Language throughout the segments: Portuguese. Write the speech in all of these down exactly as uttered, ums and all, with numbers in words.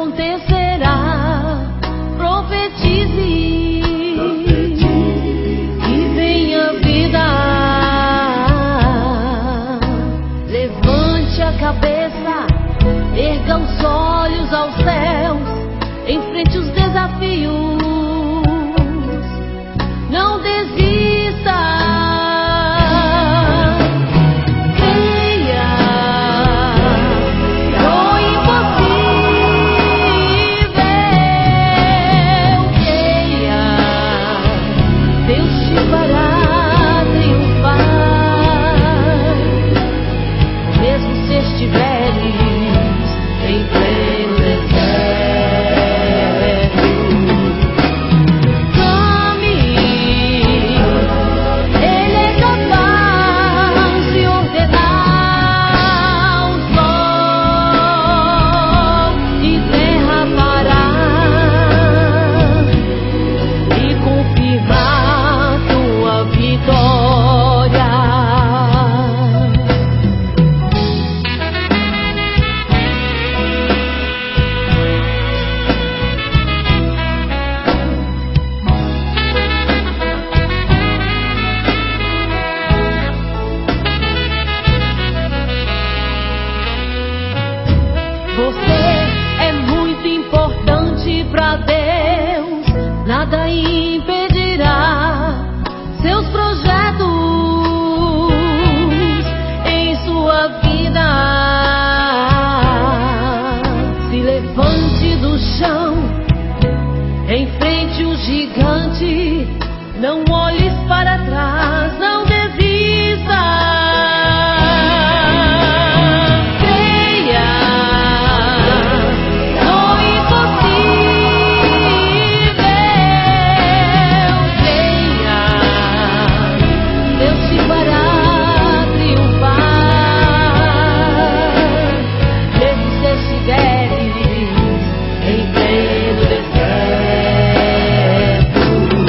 acontecerá. Profetize, que venha vida. Levante a cabeça, erga os olhos aos céus, enfrente os desafios. Não desista. Não olhes para trás, não desista. Creia no impossível. Creia, Deus te fará triunfar. Mesmo se estiveres em pleno deserto.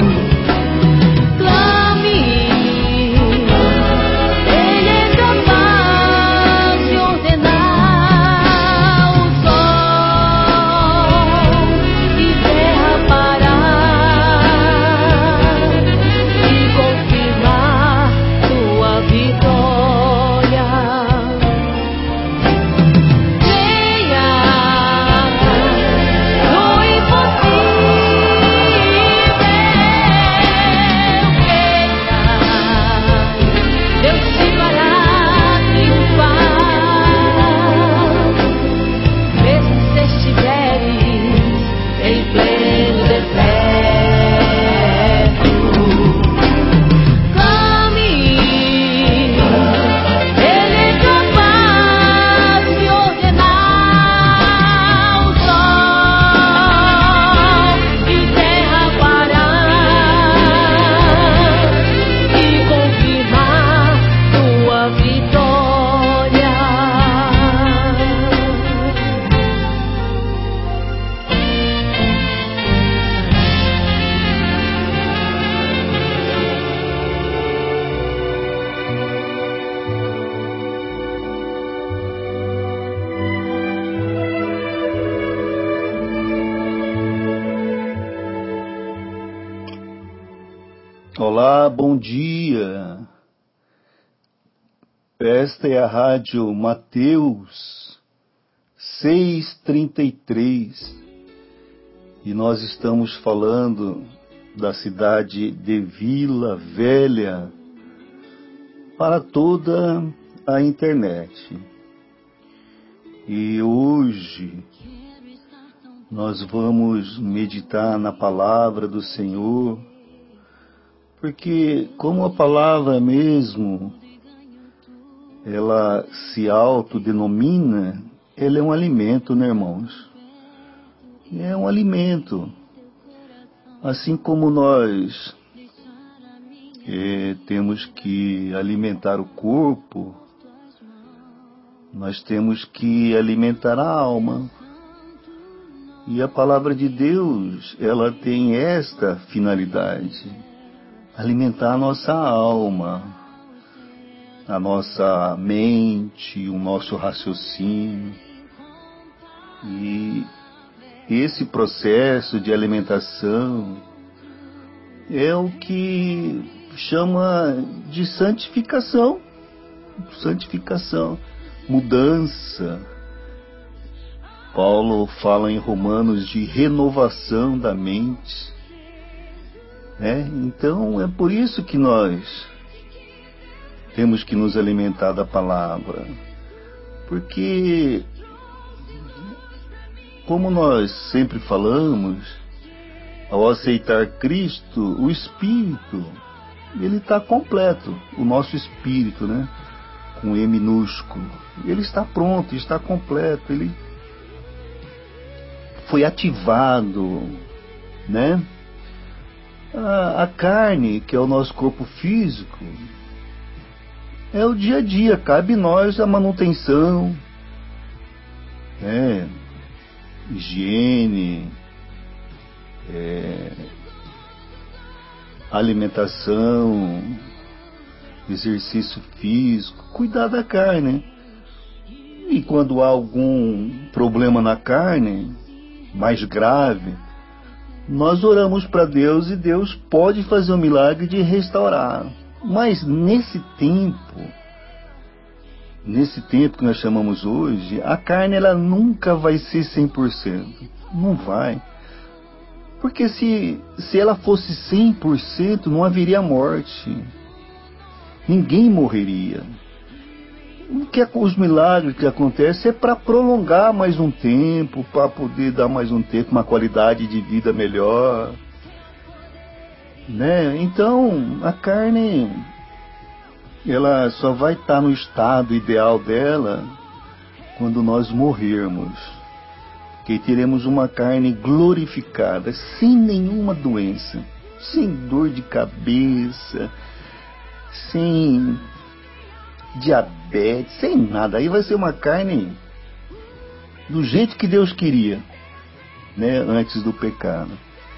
Olá, bom dia. Esta é a rádio Mateus seiscentos e trinta e três e nós estamos falando da cidade de Vila Velha para toda a internet. E hoje nós vamos meditar na palavra do Senhor, porque como a palavra mesmo, ela se autodenomina, ela é um alimento, né, irmãos? É um alimento. Assim como nós é, temos que alimentar o corpo, nós temos que alimentar a alma. E a palavra de Deus, ela tem esta finalidade: alimentar a nossa alma, a nossa mente, o nosso raciocínio. E esse processo de alimentação é o que chama de santificação, santificação, mudança. Paulo fala em Romanos de renovação da mente, né? Então é por isso que nós temos que nos alimentar da palavra, porque, como nós sempre falamos, ao aceitar Cristo, o Espírito, ele está completo, o nosso Espírito, né? Com E minúsculo, ele está pronto, está completo, ele foi ativado, né? A, a carne, que é o nosso corpo físico, é o dia a dia, cabe nós a manutenção, né? Higiene, é, alimentação, exercício físico, cuidar da carne. E quando há algum problema na carne, mais grave, nós oramos para Deus e Deus pode fazer o milagre de restaurar. Mas nesse tempo, nesse tempo que nós chamamos hoje, a carne ela nunca vai ser cem por cento. Não vai. Porque se, se ela fosse cem por cento, não haveria morte. Ninguém morreria. O que é, os milagres que acontecem é para prolongar mais um tempo, para poder dar mais um tempo, uma qualidade de vida melhor, né? Então, a carne, ela só vai estar no estado ideal dela quando nós morrermos, que teremos uma carne glorificada, sem nenhuma doença, sem dor de cabeça, sem diabetes, sem nada. Aí vai ser uma carne do jeito que Deus queria, né, antes do pecado.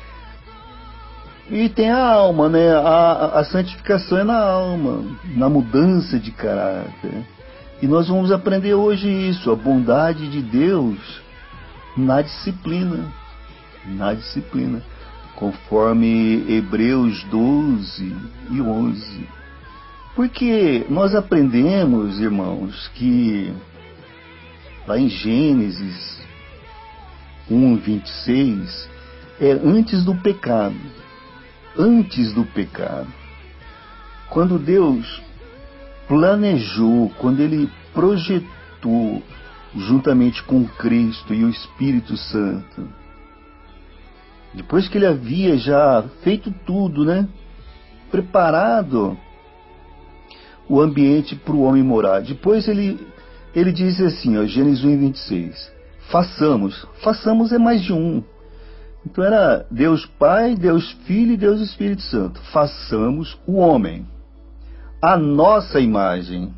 E tem a alma, né? A, a santificação é na alma, na mudança de caráter. E nós vamos aprender hoje isso, a bondade de Deus na disciplina, na disciplina, conforme Hebreus doze e onze. Porque nós aprendemos, irmãos, que lá em Gênesis um, vinte e seis, é antes do pecado. Antes do pecado. Quando Deus planejou, quando Ele projetou, juntamente com Cristo e o Espírito Santo, depois que Ele havia já feito tudo, né? Preparado o ambiente para o homem morar. Depois ele, ele diz assim, ó, Gênesis um, vinte e seis, façamos, façamos é mais de um. Então era Deus Pai, Deus Filho e Deus Espírito Santo. Façamos o homem, a nossa imagem.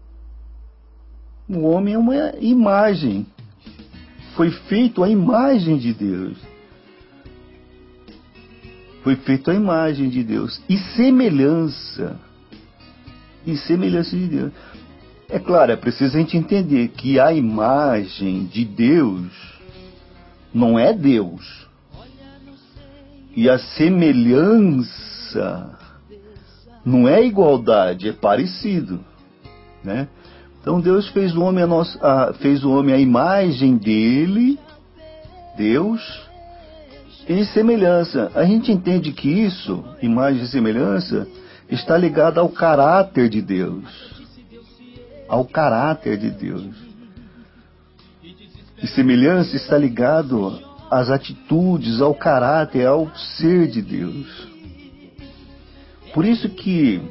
O homem é uma imagem, foi feito a imagem de Deus. Foi feito a imagem de Deus e semelhança. E semelhança de Deus. É claro, é preciso a gente entender que a imagem de Deus não é Deus. E a semelhança não é igualdade, é parecido, né? Então Deus fez o homem a nossa, a, fez o homem a imagem dele, Deus, em semelhança. A gente entende que isso, imagem e semelhança, está ligado ao caráter de Deus. Ao caráter de Deus. E semelhança está ligado às atitudes, ao caráter, ao ser de Deus. Por isso que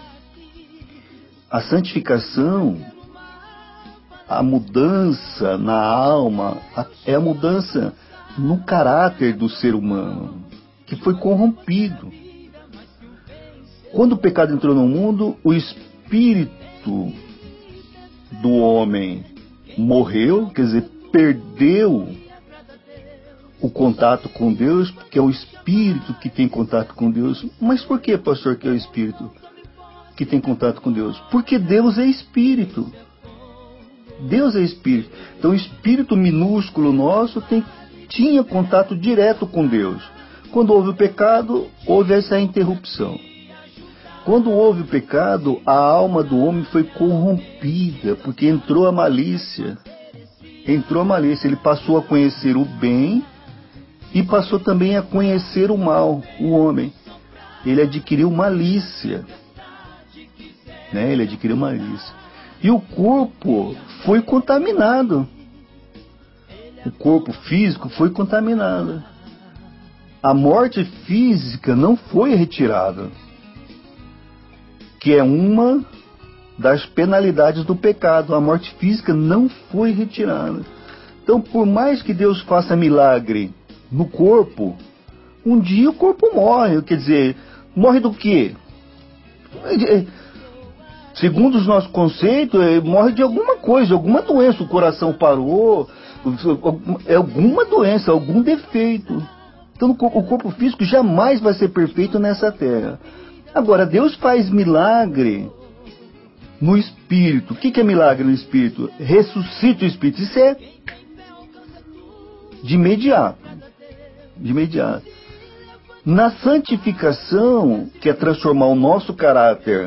a santificação, a mudança na alma, é a mudança no caráter do ser humano, que foi corrompido. Quando o pecado entrou no mundo, o espírito do homem morreu, quer dizer, perdeu o contato com Deus, que é o espírito que tem contato com Deus. Mas por que, pastor, que é o espírito que tem contato com Deus? Porque Deus é espírito. Deus é espírito. Então o espírito minúsculo nosso tem tinha contato direto com Deus. Quando houve o pecado, houve essa interrupção. Quando houve o pecado, a alma do homem foi corrompida, porque entrou a malícia. Entrou a malícia, ele passou a conhecer o bem e passou também a conhecer o mal, o homem. Ele adquiriu malícia. Né? Ele adquiriu malícia. E o corpo foi contaminado. O corpo físico foi contaminado. A morte física não foi retirada, que é uma das penalidades do pecado. A morte física não foi retirada. Então, por mais que Deus faça milagre no corpo, um dia o corpo morre. Quer dizer, morre do quê? Segundo os nossos conceitos, morre de alguma coisa, alguma doença. O coração parou, é alguma doença, algum defeito. Então o corpo físico jamais vai ser perfeito nessa terra. Agora, Deus faz milagre no espírito. O que é milagre no espírito? Ressuscita o espírito. Isso é de imediato. De imediato. Na santificação, que é transformar o nosso caráter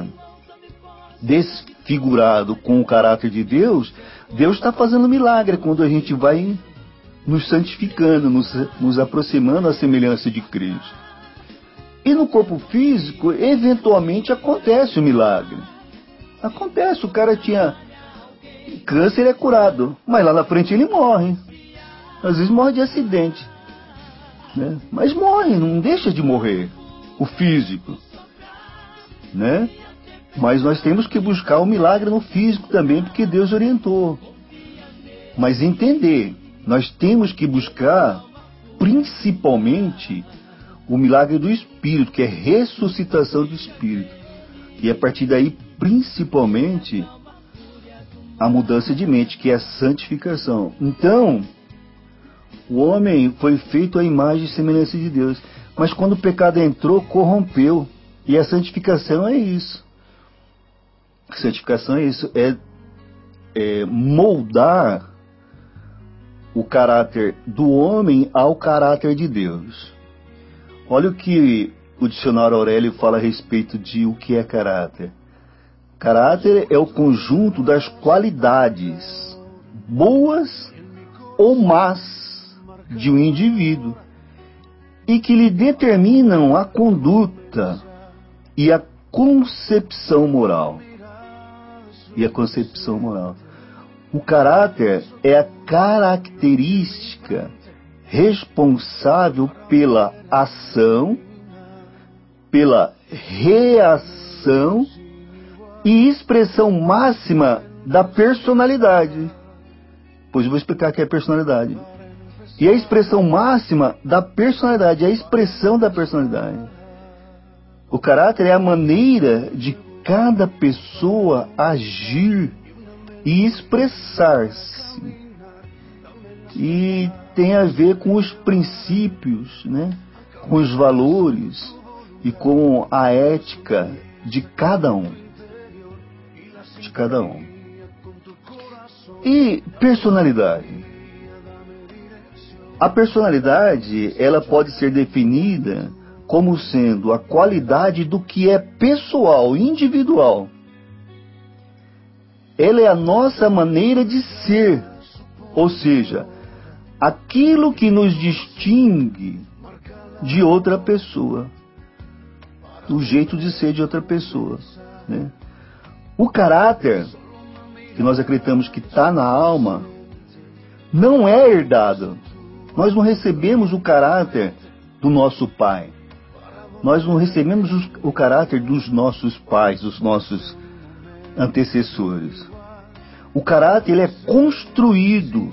desfigurado com o caráter de Deus, Deus está fazendo milagre quando a gente vai nos santificando, nos, nos aproximando à semelhança de Cristo. E no corpo físico, eventualmente acontece o milagre. Acontece, o cara tinha câncer, é curado, mas lá na frente ele morre. Às vezes morre de acidente, né? Mas morre, não deixa de morrer, o físico, né? Mas nós temos que buscar o milagre no físico também, porque Deus orientou. Mas entender, nós temos que buscar principalmente o milagre do Espírito, que é ressuscitação do Espírito. E a partir daí, principalmente, a mudança de mente, que é a santificação. Então, o homem foi feito à imagem e semelhança de Deus. Mas quando o pecado entrou, corrompeu. E a santificação é isso. A santificação é isso, é, é moldar o caráter do homem ao caráter de Deus. Olha o que o dicionário Aurélio fala a respeito de o que é caráter. Caráter é o conjunto das qualidades boas ou más de um indivíduo e que lhe determinam a conduta e a concepção moral. E a concepção moral. O caráter é a característica responsável pela ação, pela reação e expressão máxima da personalidade. Pois eu vou explicar o que é personalidade. E a expressão máxima da personalidade, a expressão da personalidade. O caráter é a maneira de cada pessoa agir e expressar-se. E tem a ver com os princípios, né? Com os valores e com a ética de cada um. De cada um. E personalidade. A personalidade, ela pode ser definida como sendo a qualidade do que é pessoal, individual. Ela é a nossa maneira de ser, ou seja, aquilo que nos distingue de outra pessoa, o jeito de ser de outra pessoa, né? O caráter, que nós acreditamos que está na alma, não é herdado. Nós não recebemos o caráter do nosso pai. Nós não recebemos o caráter dos nossos pais, dos nossos antecessores. O caráter ele é construído,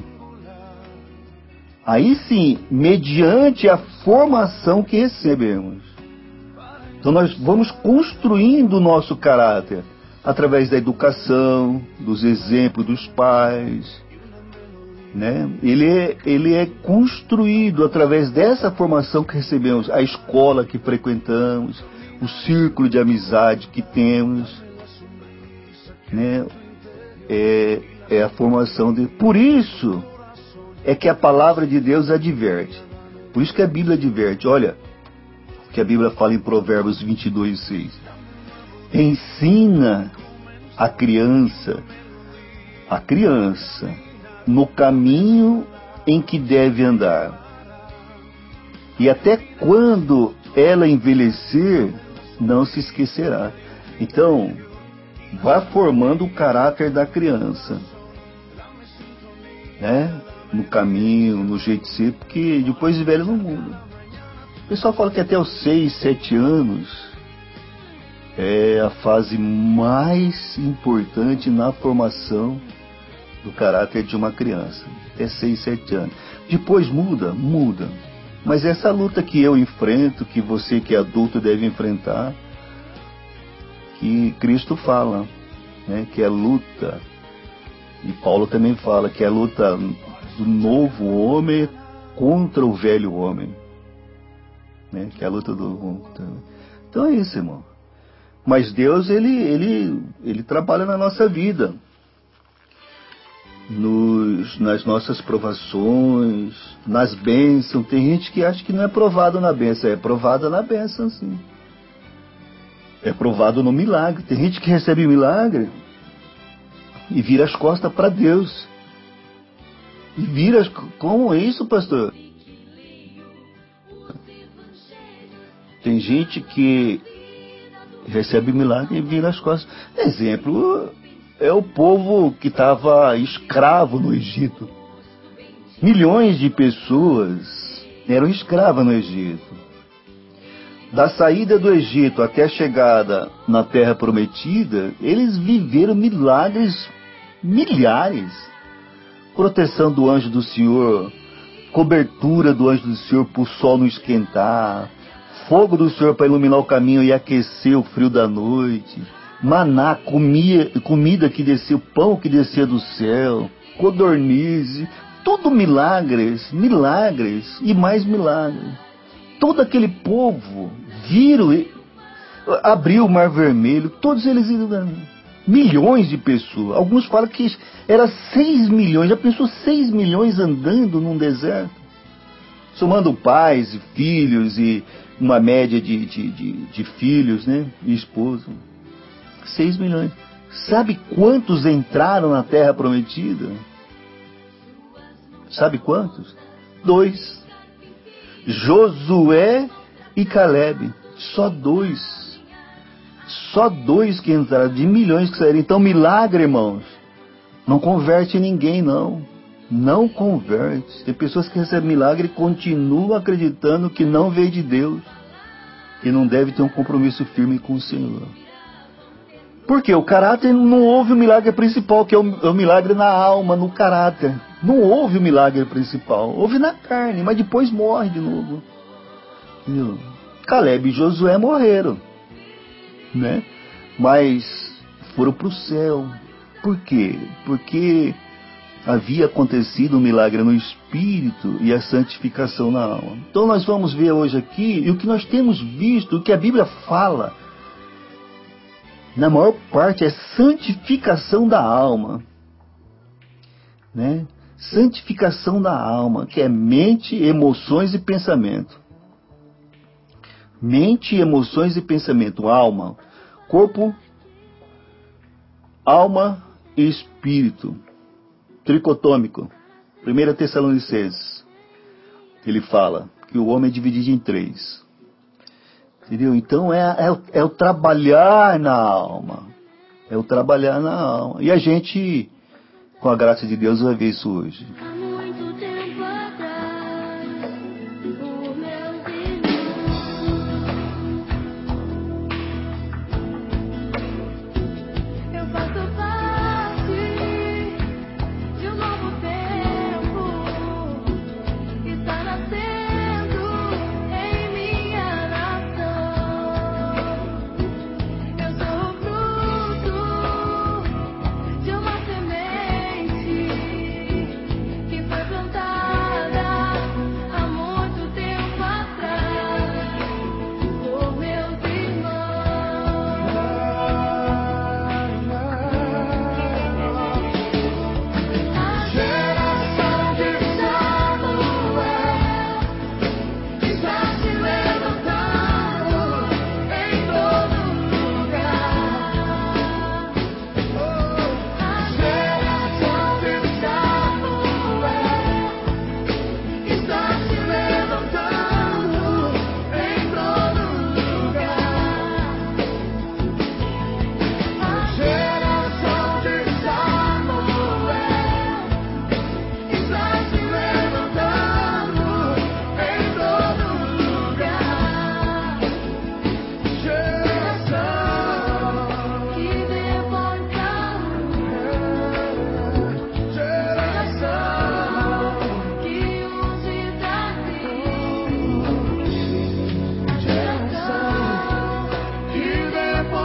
aí sim, mediante a formação que recebemos. Então nós vamos construindo o nosso caráter através da educação, dos exemplos dos pais, né? Ele é, ele é construído através dessa formação que recebemos, a escola que frequentamos, o círculo de amizade que temos, né? É, é a formação de... Por isso é que a palavra de Deus adverte. Por isso que a Bíblia adverte. Olha o que a Bíblia fala em Provérbios vinte e dois, seis. Ensina a criança, a criança, no caminho em que deve andar. E até quando ela envelhecer, não se esquecerá. Então, vá formando o caráter da criança, né? No caminho, no jeito de ser, porque depois de velho não muda. O pessoal fala que até os seis, sete anos é a fase mais importante na formação do caráter de uma criança. Até seis, sete anos. Depois muda, muda. Mas essa luta que eu enfrento, que você que é adulto deve enfrentar, que Cristo fala, né, que é luta, e Paulo também fala que é a luta do novo homem contra o velho homem, né, que é a luta do... Então é isso, irmão. Mas Deus, ele, ele, ele trabalha na nossa vida, Nos, nas nossas provações, nas bênçãos. Tem gente que acha que não é provado na bênção. É provada na bênção, sim. É provado no milagre. Tem gente que recebe milagre e vira as costas para Deus. E vira as... Como é isso, pastor? Tem gente que recebe milagre e vira as costas. Exemplo... É o povo que estava escravo no Egito. Milhões de pessoas eram escravas no Egito. Da saída do Egito até a chegada na Terra Prometida, eles viveram milagres milhares. Proteção do anjo do Senhor, cobertura do anjo do Senhor para o sol não esquentar, fogo do Senhor para iluminar o caminho e aquecer o frio da noite, maná, comia, comida que descia, pão que descia do céu, codornize, tudo milagres, milagres e mais milagres. Todo aquele povo viram, abriu o Mar Vermelho, todos eles, milhões de pessoas. Alguns falam que era seis milhões, já pensou seis milhões andando num deserto? Somando pais e filhos e uma média de, de, de, de filhos, né, e esposa. Seis milhões. Sabe quantos entraram na Terra Prometida? Sabe quantos? Dois. Josué e Caleb. Só dois. Só dois que entraram, de milhões que saíram. Então, milagre, irmãos, não converte ninguém, não. Não converte. Tem pessoas que recebem milagre e continuam acreditando que não veio de Deus. E não deve ter um compromisso firme com o Senhor. Porque o caráter, não houve o milagre principal, que é o, é o milagre na alma, no caráter. Não houve o milagre principal. Houve na carne, mas depois morre de novo. Entendeu? Caleb e Josué morreram, né? Mas foram para o céu. Por quê? Porque havia acontecido um milagre no espírito e a santificação na alma. Então nós vamos ver hoje aqui, e o que nós temos visto, o que a Bíblia fala, na maior parte é santificação da alma, né? Santificação da alma, que é mente, emoções e pensamento. Mente, emoções e pensamento. Alma, corpo, alma e espírito. Tricotômico. primeira Tessalonicenses. Ele fala que o homem é dividido em três. Entendeu? Então é, é, é o trabalhar na alma. É o trabalhar na alma. E a gente, com a graça de Deus, vai ver isso hoje. Que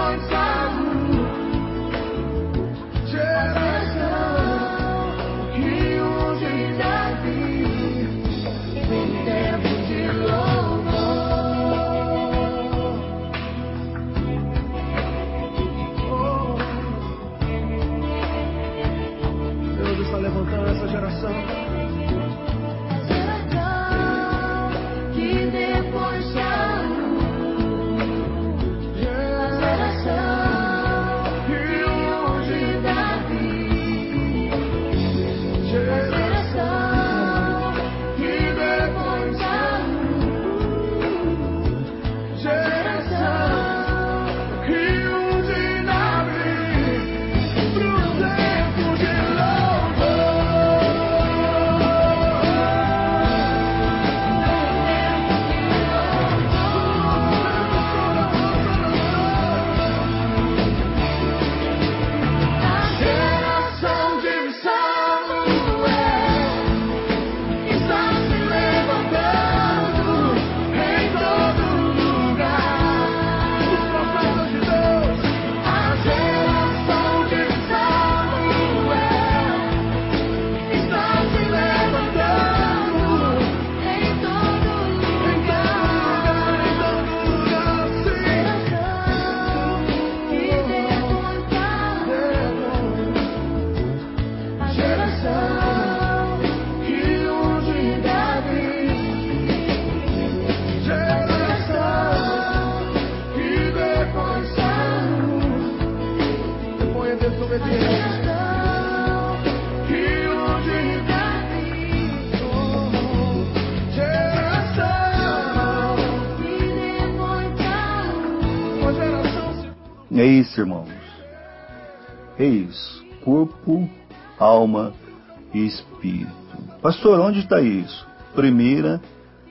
É isso, irmãos. É isso. Corpo, alma e espírito. Pastor, onde está isso? Primeira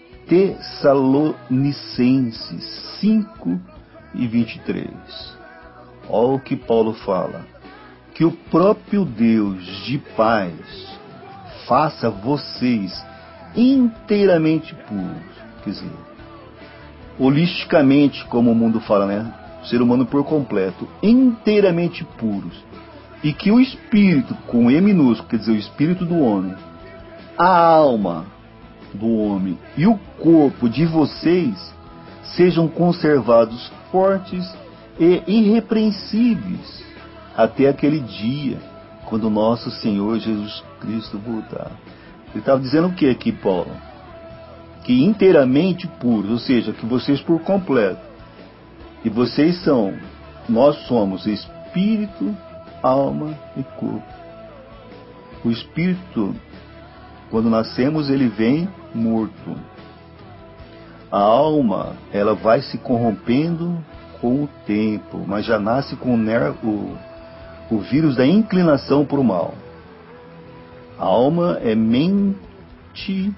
Tessalonicenses cinco e vinte e três. Olha o que Paulo fala. Que o próprio Deus de paz faça vocês inteiramente puros. Quer dizer, holisticamente, como o mundo fala, né? O ser humano por completo, inteiramente puros. E que o espírito, com E minúsculo, quer dizer, o espírito do homem, a alma do homem e o corpo de vocês sejam conservados fortes e irrepreensíveis até aquele dia, quando nosso Senhor Jesus Cristo voltar. Ele estava dizendo o que aqui, Paulo? Que inteiramente puros, ou seja, que vocês por completo. E vocês são, nós somos espírito, alma e corpo. O espírito, quando nascemos, ele vem morto. A alma, ela vai se corrompendo com o tempo, mas já nasce com o, o, o vírus da inclinação para o mal. A alma é mente,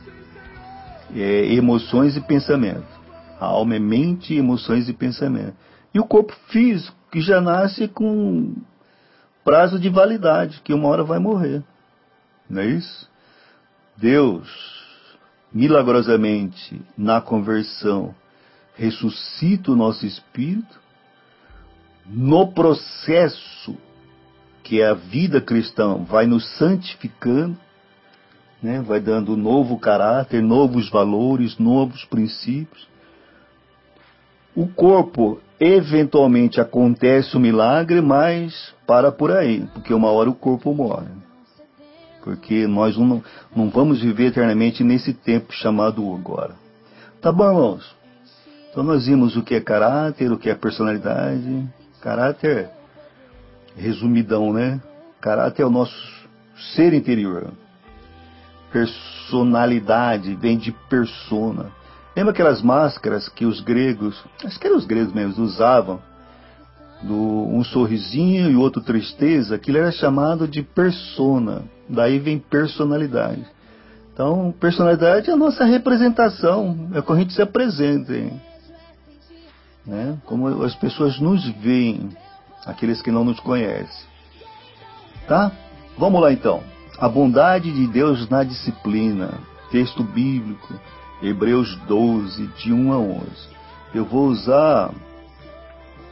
é, emoções e pensamento. A alma é mente, emoções e pensamento. E o corpo físico, que já nasce com prazo de validade, que uma hora vai morrer. Não é isso? Deus, milagrosamente, na conversão, ressuscita o nosso espírito. No processo, que é a vida cristã, vai nos santificando, né? Vai dando novo caráter, novos valores, novos princípios. O corpo, eventualmente, acontece o milagre, mas para por aí, porque uma hora o corpo morre. Porque nós não, não vamos viver eternamente nesse tempo chamado agora. Tá bom, irmãos? Então nós vimos o que é caráter, o que é personalidade. Caráter, resumidão, né? Caráter é o nosso ser interior. Personalidade vem de persona. Lembra aquelas máscaras que os gregos, acho que eram os gregos mesmo, usavam? Do, um sorrisinho e outro tristeza, aquilo era chamado de persona. Daí vem personalidade. Então, personalidade é a nossa representação, é como a gente se apresenta, hein? Né? Como as pessoas nos veem, aqueles que não nos conhecem. Tá? Vamos lá então. A bondade de Deus na disciplina. Texto bíblico. Hebreus doze, de um a onze. Eu vou usar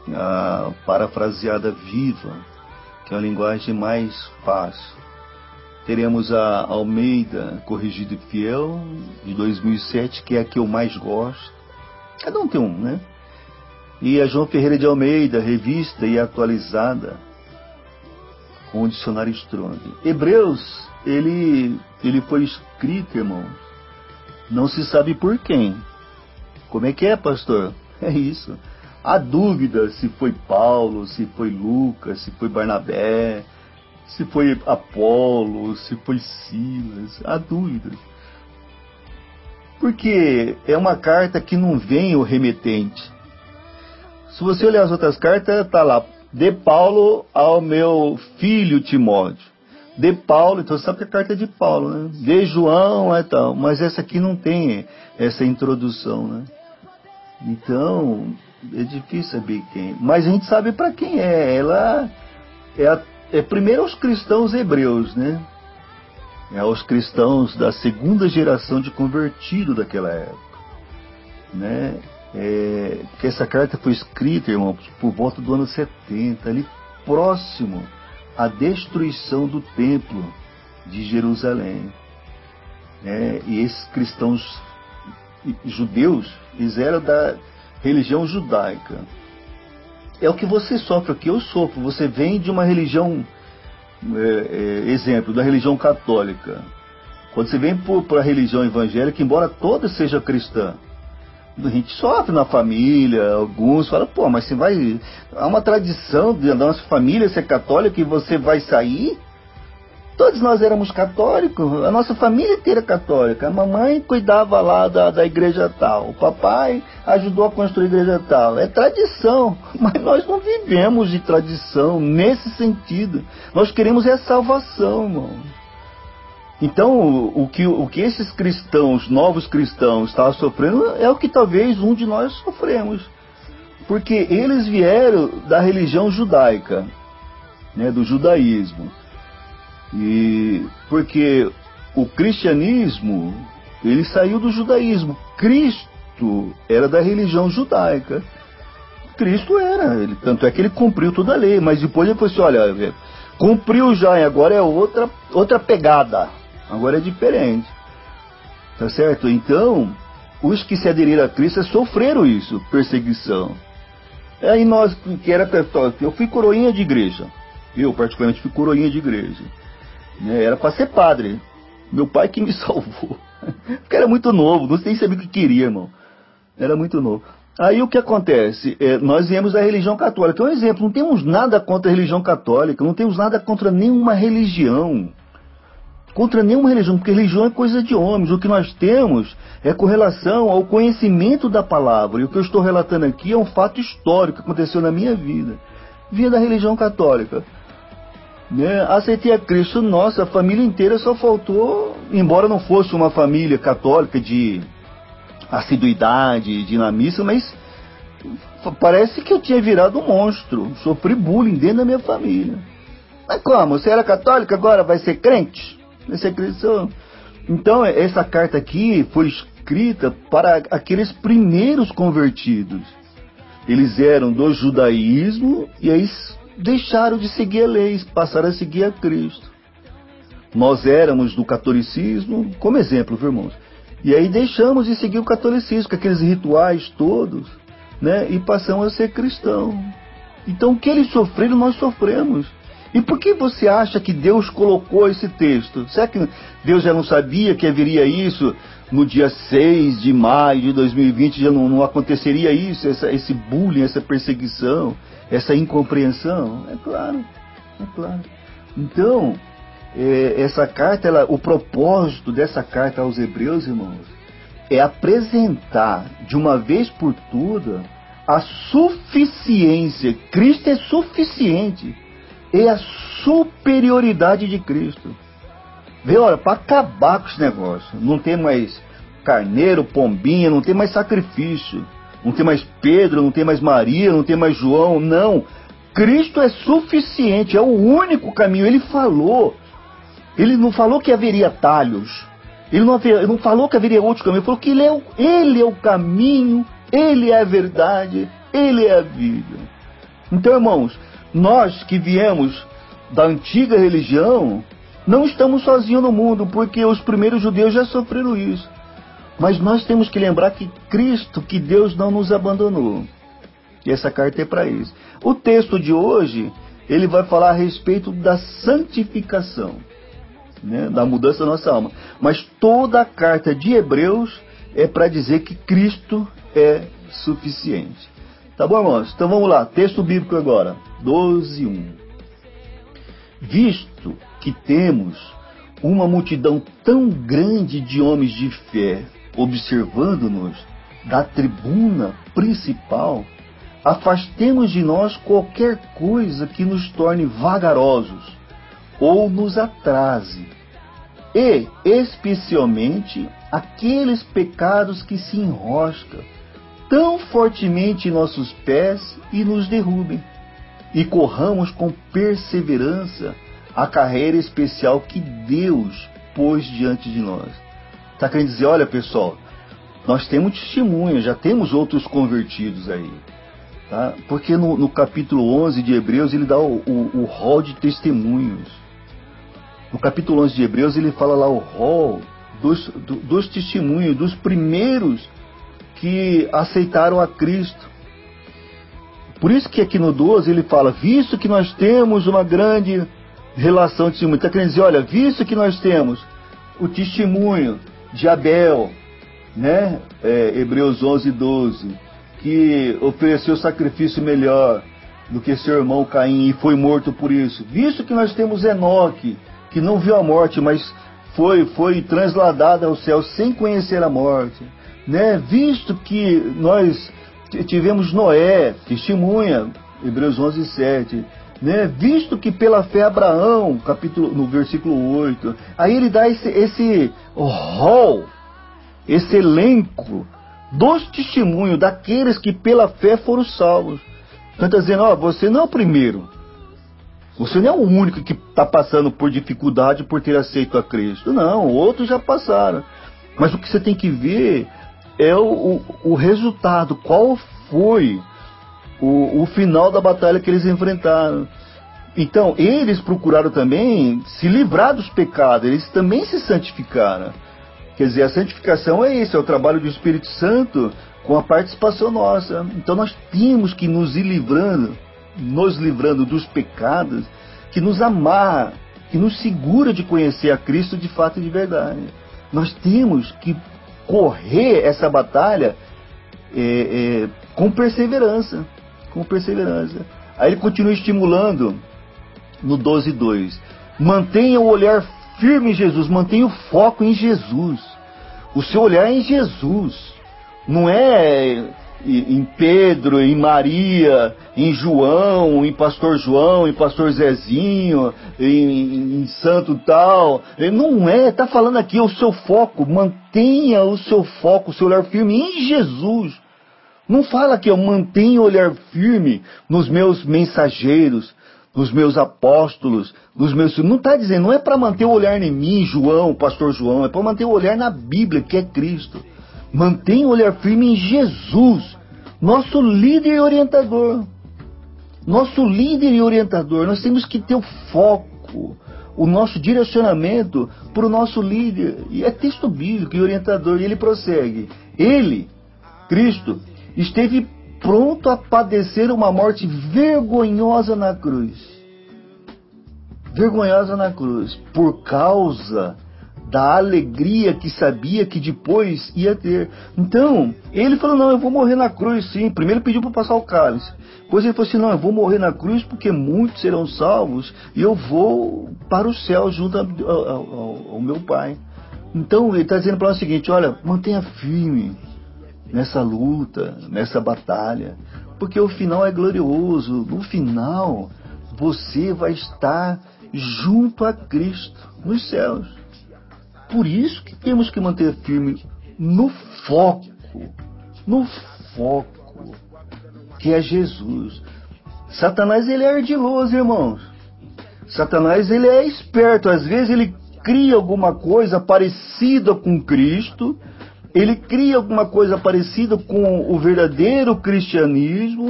a parafraseada viva, que é a linguagem mais fácil. Teremos a Almeida Corrigida e Fiel, de dois mil e sete, que é a que eu mais gosto. Cada um tem um, né? E a João Ferreira de Almeida, revista e atualizada, com o dicionário Strong. Hebreus, ele, ele foi escrito, irmãos, não se sabe por quem. Como é que é, pastor? É isso. Há dúvida se foi Paulo, se foi Lucas, se foi Barnabé, se foi Apolo, se foi Silas. Há dúvida. Porque é uma carta que não vem o remetente. Se você olhar as outras cartas, está lá, de Paulo ao meu filho Timóteo. De Paulo, então você sabe que a carta é de Paulo, né? De João e tal. Mas essa aqui não tem essa introdução, né? Então, é difícil saber quem. Mas a gente sabe para quem é. Ela é, a, é primeiro aos cristãos hebreus, né? É aos cristãos da segunda geração de convertido daquela época, né? É, que essa carta foi escrita, irmãos, por volta do ano setenta, ali próximo à destruição do templo de Jerusalém, né? E esses cristãos judeus, eles eram da religião judaica. É o que você sofre, o que eu sofro. Você vem de uma religião, é, é, exemplo, da religião católica. Quando você vem para a religião evangélica, embora toda seja cristã, a gente sofre na família. Alguns falam, pô, mas você vai... Há uma tradição da nossa família ser católica e você vai sair? Todos nós éramos católicos, a nossa família inteira é católica. A mamãe cuidava lá da, da igreja tal, o papai ajudou a construir a igreja tal. É tradição, mas nós não vivemos de tradição nesse sentido. Nós queremos é salvação, irmão. Então, o, o, que, o que esses cristãos, novos cristãos, estavam sofrendo é o que talvez um de nós sofremos. Porque eles vieram da religião judaica, né, do judaísmo. E porque o cristianismo, ele saiu do judaísmo. Cristo era da religião judaica. Cristo era, ele, tanto é que ele cumpriu toda a lei, mas depois ele falou assim, olha, cumpriu já, e agora é outra, outra pegada, agora é diferente. Tá certo? Então, os que se aderiram a Cristo sofreram isso, perseguição. Aí nós, que era católico, eu fui coroinha de igreja, eu particularmente fui coroinha de igreja. Era para ser padre. Meu pai que me salvou. Porque era muito novo, não sei saber o que queria, irmão. Era muito novo. Aí o que acontece? É, nós viemos da religião católica. É um exemplo, não temos nada contra a religião católica, não temos nada contra nenhuma religião. Contra nenhuma religião, porque religião é coisa de homens. O que nós temos é com relação ao conhecimento da palavra. E o que eu estou relatando aqui é um fato histórico que aconteceu na minha vida. Vinha da religião católica. Né? Aceitei a Cristo, nossa, a família inteira só faltou, embora não fosse uma família católica de assiduidade, de ir na missa, mas parece que eu tinha virado um monstro, sofri bullying dentro da minha família. Mas como? Você era católica, agora vai ser crente? Vai ser cristão? Então, essa carta aqui foi escrita para aqueles primeiros convertidos. Eles eram do judaísmo e aí deixaram de seguir a lei, passaram a seguir a Cristo. Nós éramos do catolicismo, como exemplo, viu, irmãos? E aí deixamos de seguir o catolicismo, com aqueles rituais todos, né? E passamos a ser cristão. Então o que eles sofreram, nós sofremos. E por que você acha que Deus colocou esse texto? Será que Deus já não sabia que haveria isso no dia seis de maio de dois mil e vinte? Já não, não aconteceria isso, essa, esse bullying, essa perseguição, essa incompreensão? É claro, é claro. Então, é, essa carta, ela, o propósito dessa carta aos Hebreus, irmãos, é apresentar de uma vez por todas a suficiência. Cristo é suficiente. É a superioridade de Cristo. Vê, olha, para acabar com esse negócio. Não tem mais carneiro, pombinha, não tem mais sacrifício. Não tem mais Pedro, não tem mais Maria, não tem mais João. Não. Cristo é suficiente, é o único caminho. Ele falou. Ele não falou que haveria atalhos. Ele não, haver, ele não falou que haveria outro caminho. Ele falou que ele é, o, ele é o caminho, ele é a verdade, ele é a vida. Então, irmãos, nós que viemos da antiga religião, não estamos sozinhos no mundo, porque os primeiros judeus já sofreram isso. Mas nós temos que lembrar que Cristo, que Deus não nos abandonou. E essa carta é para isso. O texto de hoje, ele vai falar a respeito da santificação, né, da mudança da nossa alma. Mas toda a carta de Hebreus é para dizer que Cristo é suficiente. Tá bom, irmãos? Então vamos lá, texto bíblico agora, doze, um. Visto que temos uma multidão tão grande de homens de fé observando-nos da tribuna principal, afastemos de nós qualquer coisa que nos torne vagarosos ou nos atrase, e especialmente aqueles pecados que se enroscam tão fortemente em nossos pés e nos derrubem, e corramos com perseverança a carreira especial que Deus pôs diante de nós. Está querendo dizer, olha pessoal, nós temos testemunhas, já temos outros convertidos aí. Tá? Porque no, no capítulo onze de Hebreus ele dá o, o, o rol de testemunhos. No capítulo onze de Hebreus ele fala lá o rol dos, do, dos testemunhos, dos primeiros que aceitaram a Cristo. Por isso que aqui no doze ele fala, visto que nós temos uma grande relação de testemunho. Está querendo dizer, olha, visto que nós temos o testemunho de Abel, né? É, Hebreus onze, doze, que ofereceu sacrifício melhor do que seu irmão Caim e foi morto por isso. Visto que nós temos Enoque, que não viu a morte, mas foi, foi transladado ao céu sem conhecer a morte. Né? Visto que nós tivemos Noé, testemunha, Hebreus onze, sete. Né? Visto que pela fé Abraão, capítulo, no versículo oito, aí ele dá esse, esse rol, esse elenco dos testemunhos daqueles que pela fé foram salvos. Então está dizendo, ó, você não é o primeiro, você não é o único que está passando por dificuldade por ter aceito a Cristo. Não, outros já passaram. Mas o que você tem que ver é o, o, o resultado, qual foi o, o final da batalha que eles enfrentaram. Então, eles procuraram também se livrar dos pecados, eles também se santificaram. Quer dizer, a santificação é isso, é o trabalho do Espírito Santo com a participação nossa. Então nós temos que nos ir livrando, nos livrando dos pecados que nos amarra, que nos segura de conhecer a Cristo de fato e de verdade. Nós temos que correr essa batalha é, é, com perseverança, com perseverança. Aí ele continua estimulando no doze, dois. Mantenha o olhar firme em Jesus, mantenha o foco em Jesus. O seu olhar é em Jesus. Não é em Pedro, em Maria, em João, em Pastor João, em Pastor Zezinho, em, em santo tal. Não é, está falando aqui o seu foco. Mantenha o seu foco, o seu olhar firme em Jesus. Não fala aqui, ó, mantenha o olhar firme nos meus mensageiros, nos meus apóstolos, nos meus... Não está dizendo, não é para manter o olhar em mim, João, pastor João, é para manter o olhar na Bíblia, que é Cristo. Mantenha o olhar firme em Jesus, nosso líder e orientador. Nosso líder e orientador. Nós temos que ter o foco, o nosso direcionamento para o nosso líder. E é texto bíblico e orientador, e ele prossegue. Ele, Cristo, esteve pronto a padecer uma morte vergonhosa na cruz. Vergonhosa na cruz. Por causa da alegria que sabia que depois ia ter. Então, ele falou, não, eu vou morrer na cruz sim. Primeiro pediu para passar o cálice. Depois ele falou assim, não, eu vou morrer na cruz porque muitos serão salvos e eu vou para o céu junto ao, ao, ao meu Pai. Então, ele está dizendo para nós o seguinte, olha, mantenha firme nessa luta, nessa batalha, porque o final é glorioso. No final, você vai estar junto a Cristo, nos céus. Por isso que temos que manter firme no foco, no foco, que é Jesus. Satanás, ele é ardiloso, irmãos. Satanás, ele é esperto. Às vezes ele cria alguma coisa parecida com Cristo, ele cria alguma coisa parecida com o verdadeiro cristianismo,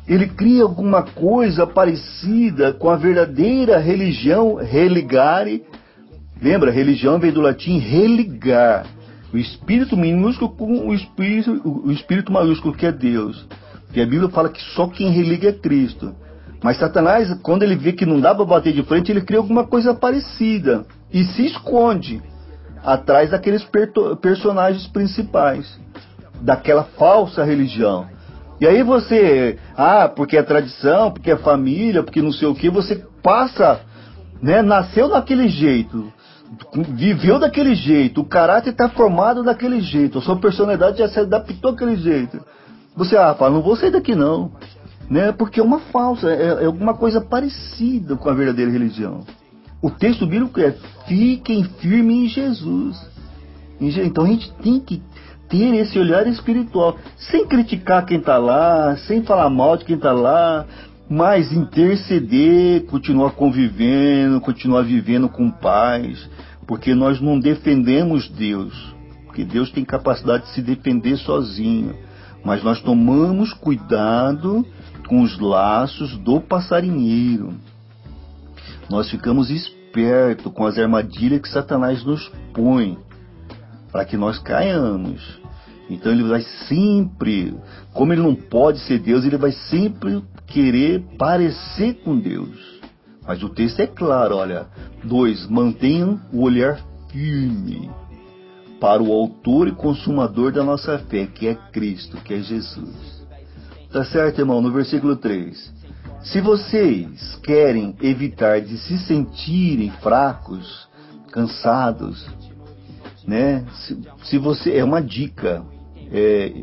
ele cria alguma coisa parecida com a verdadeira religião, religare. Lembra, religião vem do latim religar. O espírito minúsculo com o espírito, o espírito maiúsculo, que é Deus. E a Bíblia fala que só quem religa é Cristo. Mas Satanás, quando ele vê que não dá para bater de frente, ele cria alguma coisa parecida. E se esconde atrás daqueles personagens principais, daquela falsa religião. E aí você, ah, porque é tradição, porque é família, porque não sei o que, você passa, né, nasceu daquele jeito, viveu daquele jeito, o caráter está formado daquele jeito, a sua personalidade já se adaptou daquele jeito. Você, ah, fala, não vou sair daqui não, né, porque é uma falsa, é, é alguma coisa parecida com a verdadeira religião. O texto bíblico é, fiquem firmes em Jesus. Então a gente tem que ter esse olhar espiritual, sem criticar quem está lá, sem falar mal de quem está lá, mas interceder, continuar convivendo, continuar vivendo com paz, porque nós não defendemos Deus, porque Deus tem capacidade de se defender sozinho, mas nós tomamos cuidado com os laços do passarinheiro. Nós ficamos espertos com as armadilhas que Satanás nos põe, para que nós caiamos. Então ele vai sempre, como ele não pode ser Deus, ele vai sempre querer parecer com Deus. Mas o texto é claro, olha, dois, mantenham o olhar firme para o autor e consumador da nossa fé, que é Cristo, que é Jesus. Tá certo, irmão? No versículo três. Se vocês querem evitar de se sentirem fracos, cansados, né? Se, se você, é uma dica é,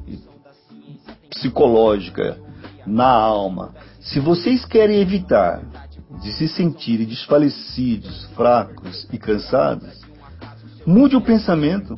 psicológica na alma. Se vocês querem evitar de se sentirem desfalecidos, fracos e cansados, mude o pensamento,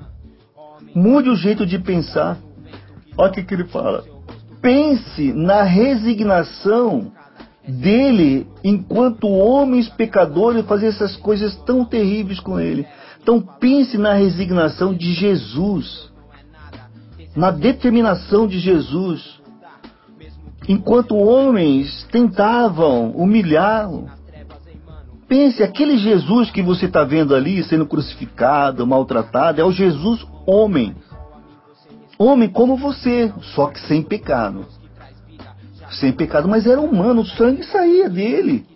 mude o jeito de pensar. Olha o que, que ele fala. Pense na resignação dele enquanto homens pecadores fazer essas coisas tão terríveis com ele. Então pense na resignação de Jesus, na determinação de Jesus, enquanto homens tentavam humilhá-lo. Pense, aquele Jesus que você está vendo ali sendo crucificado, maltratado, é o Jesus homem. Homem como você, só que sem pecado. Sem pecado, mas era humano, o sangue saía dele.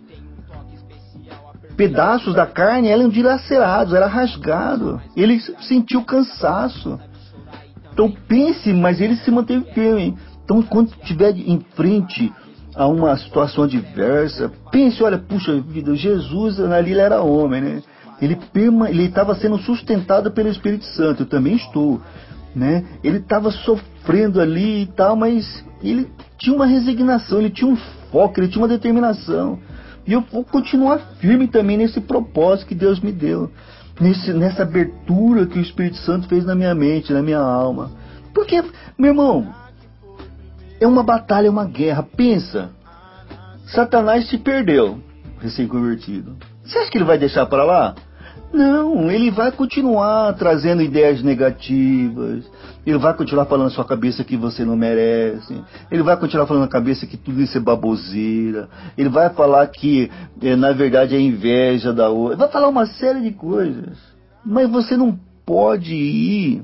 Pedaços da carne eram dilacerados, era rasgado. Ele sentiu cansaço. Então pense, mas ele se manteve firme. Então quando estiver em frente a uma situação adversa, pense, olha, puxa vida, Jesus ali ele era homem, né? Ele ele estava sendo sustentado pelo Espírito Santo, eu também estou, né? Ele estava sofrendo ali e tal, mas ele tinha uma resignação, ele tinha um foco, ele tinha uma determinação. E eu vou continuar firme também nesse propósito que Deus me deu, nesse, nessa abertura que o Espírito Santo fez na minha mente, na minha alma. Porque, meu irmão, é uma batalha, é uma guerra. Pensa, Satanás se perdeu, recém-convertido. Você acha que ele vai deixar para lá? Não, ele vai continuar trazendo ideias negativas, ele vai continuar falando na sua cabeça que você não merece, ele vai continuar falando na cabeça que tudo isso é baboseira, ele vai falar que é, na verdade é inveja da outra, vai falar uma série de coisas, mas você não pode ir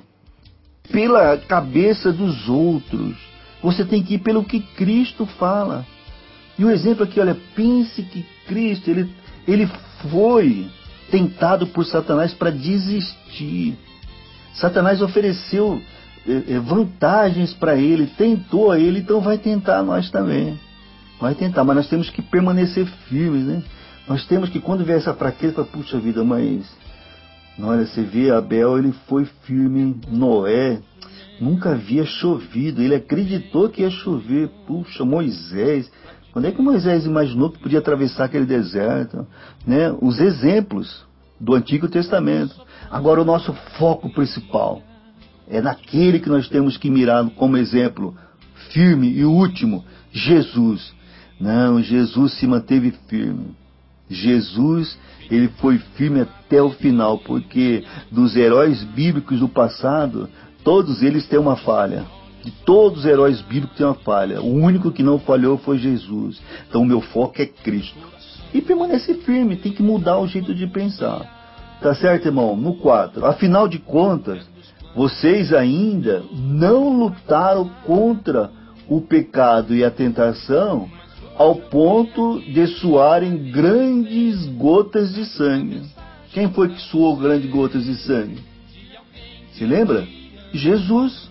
pela cabeça dos outros, você tem que ir pelo que Cristo fala. E o exemplo aqui, olha, pense que Cristo, ele, ele foi tentado por Satanás para desistir. Satanás ofereceu eh, vantagens para ele, tentou a ele, então vai tentar nós também. Vai tentar, mas nós temos que permanecer firmes, né? Nós temos que, quando vier essa fraqueza, puxa vida, mas olha, você vê Abel, ele foi firme, Noé nunca havia chovido, ele acreditou que ia chover. Puxa, Moisés, quando é que Moisés imaginou que podia atravessar aquele deserto? Né? Os exemplos do Antigo Testamento. Agora o nosso foco principal é naquele que nós temos que mirar como exemplo firme e último, Jesus. Não, Jesus se manteve firme. Jesus, ele foi firme até o final, porque dos heróis bíblicos do passado, todos eles têm uma falha. De todos os heróis bíblicos tem uma falha. O único que não falhou foi Jesus. Então o meu foco é Cristo. E permanecer firme, tem que mudar o jeito de pensar. Tá certo, irmão? No quatro. Afinal de contas, vocês ainda não lutaram contra o pecado e a tentação ao ponto de suarem grandes gotas de sangue. Quem foi que suou grandes gotas de sangue? Se lembra? Jesus.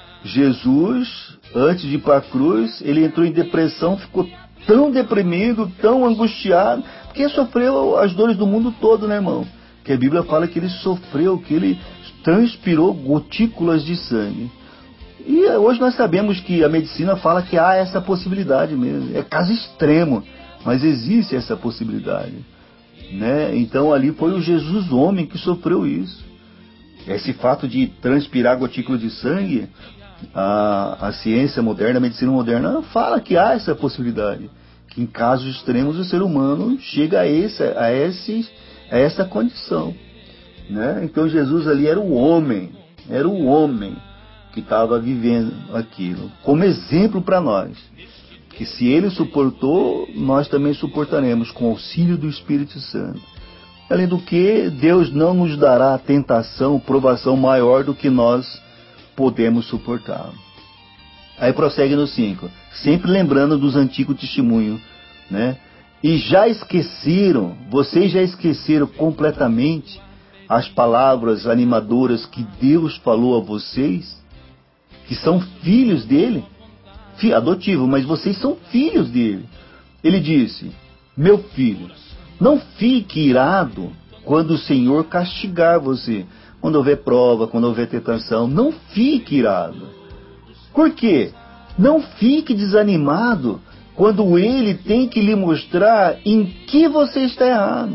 Jesus, antes de ir para a cruz, ele entrou em depressão, ficou tão deprimido, tão angustiado, porque sofreu as dores do mundo todo, né, irmão? Que a Bíblia fala que ele sofreu, que ele transpirou gotículas de sangue. E hoje nós sabemos que a medicina fala que há essa possibilidade mesmo. É caso extremo, mas existe essa possibilidade, né? Então ali foi o Jesus homem que sofreu isso. Esse fato de transpirar gotículas de sangue, a, a ciência moderna, a medicina moderna fala que há essa possibilidade, que em casos extremos o ser humano chega a, esse, a, esse, a essa condição, né? Então Jesus ali era o homem, era o homem que estava vivendo aquilo, como exemplo para nós, que se ele suportou, nós também suportaremos com o auxílio do Espírito Santo. Além do que, Deus não nos dará tentação, provação maior do que nós podemos suportar. Aí prossegue no cinco, sempre lembrando dos antigos testemunhos, né? E já esqueceram, vocês já esqueceram completamente as palavras animadoras que Deus falou a vocês, que são filhos dele, adotivo, mas vocês são filhos dele. Ele disse, meu filho, não fique irado quando o Senhor castigar você. Quando houver prova, quando houver tentação, não fique irado. Por quê? Não fique desanimado quando Ele tem que lhe mostrar em que você está errado.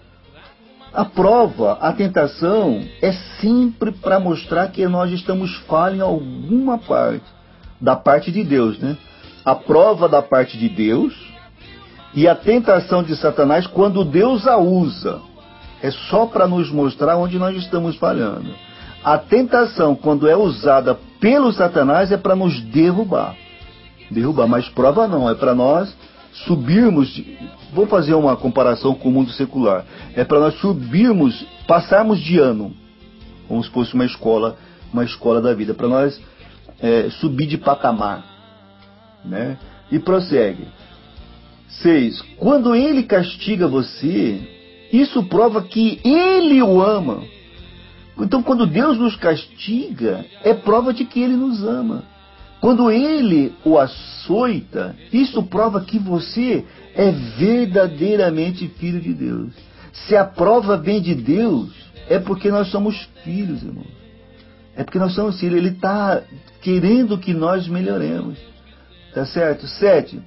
A prova, a tentação, é sempre para mostrar que nós estamos falhos em alguma parte, da parte de Deus, né? A prova da parte de Deus e a tentação de Satanás, quando Deus a usa, é só para nos mostrar onde nós estamos falhando. A tentação, quando é usada pelo Satanás, é para nos derrubar. Derrubar, mas prova não, é para nós subirmos. Vou fazer uma comparação com o mundo secular. É para nós subirmos, passarmos de ano, como se fosse uma escola, uma escola da vida, para nós é, subir de patamar, né? E prossegue. seis. Quando ele castiga você, isso prova que ele o ama. Então, quando Deus nos castiga, é prova de que ele nos ama. Quando ele o açoita, isso prova que você é verdadeiramente filho de Deus. Se a prova vem de Deus, é porque nós somos filhos, irmão. É porque nós somos filhos. Ele está querendo que nós melhoremos. Tá certo? Sete.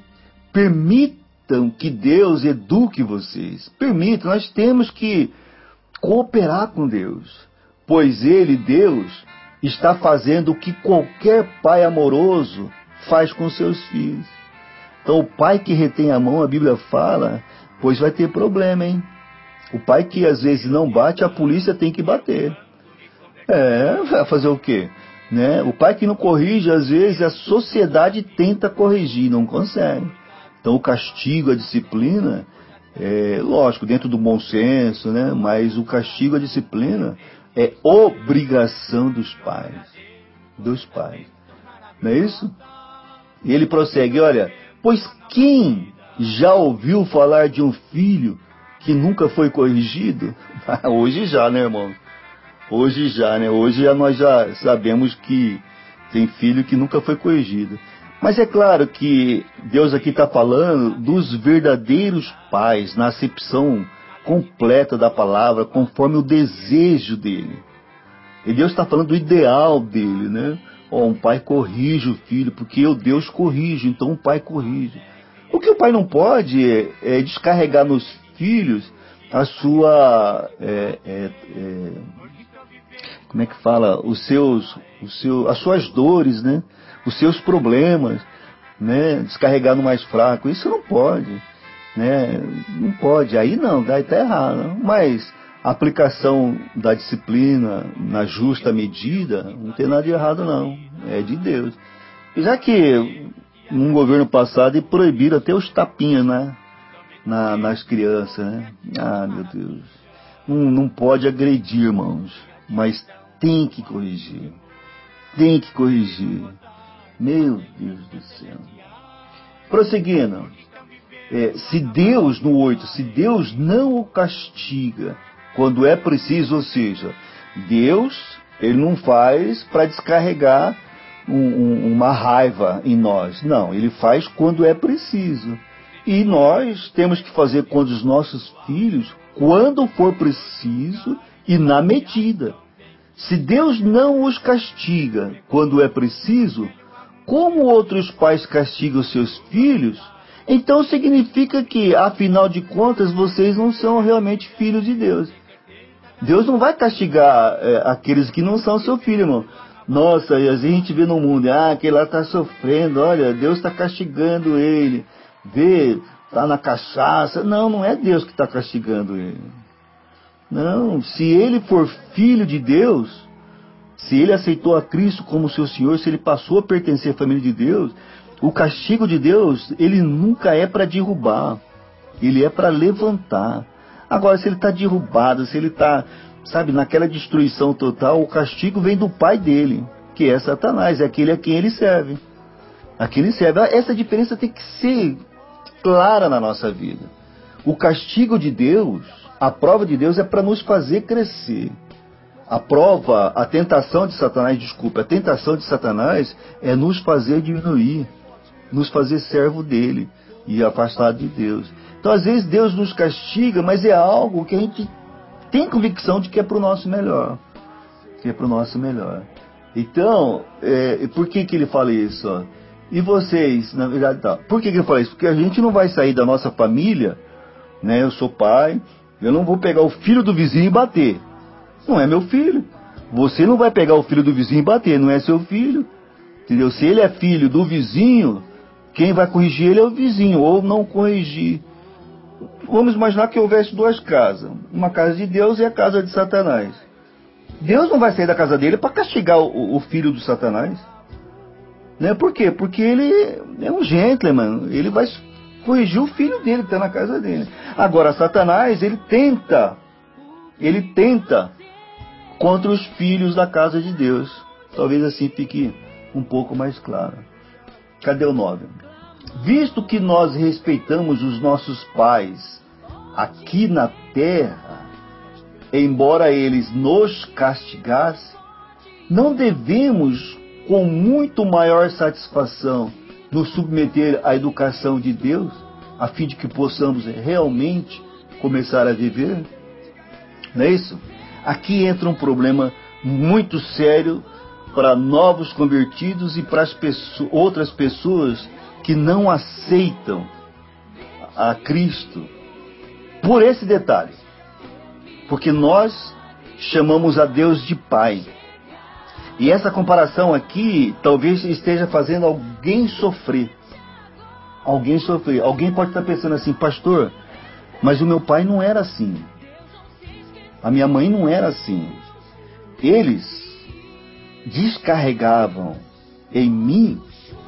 Permitam que Deus eduque vocês. Permitam. Nós temos que cooperar com Deus. Pois Ele, Deus, está fazendo o que qualquer pai amoroso faz com seus filhos. Então o pai que retém a mão, a Bíblia fala, pois vai ter problema, hein? O pai que às vezes não bate, a polícia tem que bater. É, vai fazer o quê? Né? O pai que não corrige, às vezes a sociedade tenta corrigir, não consegue. Então o castigo, a disciplina, é lógico, dentro do bom senso, né? Mas o castigo, a disciplina, é obrigação dos pais. Dos pais. Não é isso? E ele prossegue, olha, pois quem já ouviu falar de um filho que nunca foi corrigido? Hoje já, né, irmão? Hoje já, né? Hoje já nós já sabemos que tem filho que nunca foi corrigido. Mas é claro que Deus aqui está falando dos verdadeiros pais, na acepção completa da palavra, conforme o desejo dele. E Deus está falando do ideal dele, né? Oh, um pai corrige o filho, porque eu, Deus, corrige, então um pai corrige. O que o pai não pode é, é descarregar nos filhos a sua... É, é, é, como é que fala? Os seus, os seus, as suas dores, né? Os seus problemas, né? Descarregar no mais fraco. Isso não pode. Né? Não pode, aí não, daí está errado. Mas A aplicação da disciplina na justa medida não tem nada de errado, não. É de Deus. Já que num governo passado e proibiram até os tapinhas, né? Na, nas crianças, né? Ah, meu Deus. Não, não pode agredir, irmãos, mas tem que corrigir. Tem que corrigir. Meu Deus do céu. Prosseguindo. É, se Deus, no oito, se Deus não o castiga quando é preciso, ou seja, Deus, ele não faz para descarregar um, um, uma raiva em nós. Não, ele faz quando é preciso. E nós temos que fazer com os nossos filhos quando for preciso e na medida. Se Deus não os castiga quando é preciso, como outros pais castigam seus filhos, então significa que, afinal de contas, vocês não são realmente filhos de Deus. Deus não vai castigar é, aqueles que não são seu filho, irmão. Nossa, e a gente vê no mundo, ah, aquele lá está sofrendo, olha, Deus está castigando ele. Vê, está na cachaça. Não, não é Deus que está castigando ele. Não, se ele for filho de Deus, se ele aceitou a Cristo como seu Senhor, se ele passou a pertencer à família de Deus, o castigo de Deus, ele nunca é para derrubar, ele é para levantar. Agora, se ele está derrubado, se ele está, sabe, naquela destruição total, o castigo vem do pai dele, que é Satanás, é aquele a quem ele serve. A quem ele serve. Essa diferença tem que ser clara na nossa vida. O castigo de Deus, a prova de Deus é para nos fazer crescer. A prova, a tentação de Satanás, desculpa, a tentação de Satanás é nos fazer diminuir, nos fazer servo dele e afastado de Deus. Então, às vezes, Deus nos castiga, mas é algo que a gente tem convicção de que é para o nosso melhor. Que é para o nosso melhor. Então, é, por que que ele fala isso? Ó? E vocês, na verdade, tá. Por que que ele fala isso? Porque a gente não vai sair da nossa família, né? Eu sou pai, eu não vou pegar o filho do vizinho e bater. Não é meu filho. Você não vai pegar o filho do vizinho e bater, não é seu filho. Entendeu? Se ele é filho do vizinho, quem vai corrigir ele é o vizinho, ou não corrigir. Vamos imaginar que houvesse duas casas. Uma casa de Deus e a casa de Satanás. Deus não vai sair da casa dele para castigar o, o filho do Satanás. Né? Por quê? Porque ele é um gentleman. Ele vai corrigir o filho dele que está na casa dele. Agora, Satanás, ele tenta. Ele tenta contra os filhos da casa de Deus. Talvez assim fique um pouco mais claro. Cadê o nove? Visto que nós respeitamos os nossos pais aqui na terra, embora eles nos castigassem, não devemos, com muito maior satisfação, nos submeter à educação de Deus, a fim de que possamos realmente começar a viver? Não é isso? Aqui entra um problema muito sério para novos convertidos e para as pessoas, outras pessoas que não aceitam a Cristo por esse detalhe. Porque nós chamamos a Deus de Pai. E essa comparação aqui talvez esteja fazendo alguém sofrer. Alguém sofrer. Alguém pode estar pensando assim, pastor, mas o meu pai não era assim. A minha mãe não era assim. Eles descarregavam em mim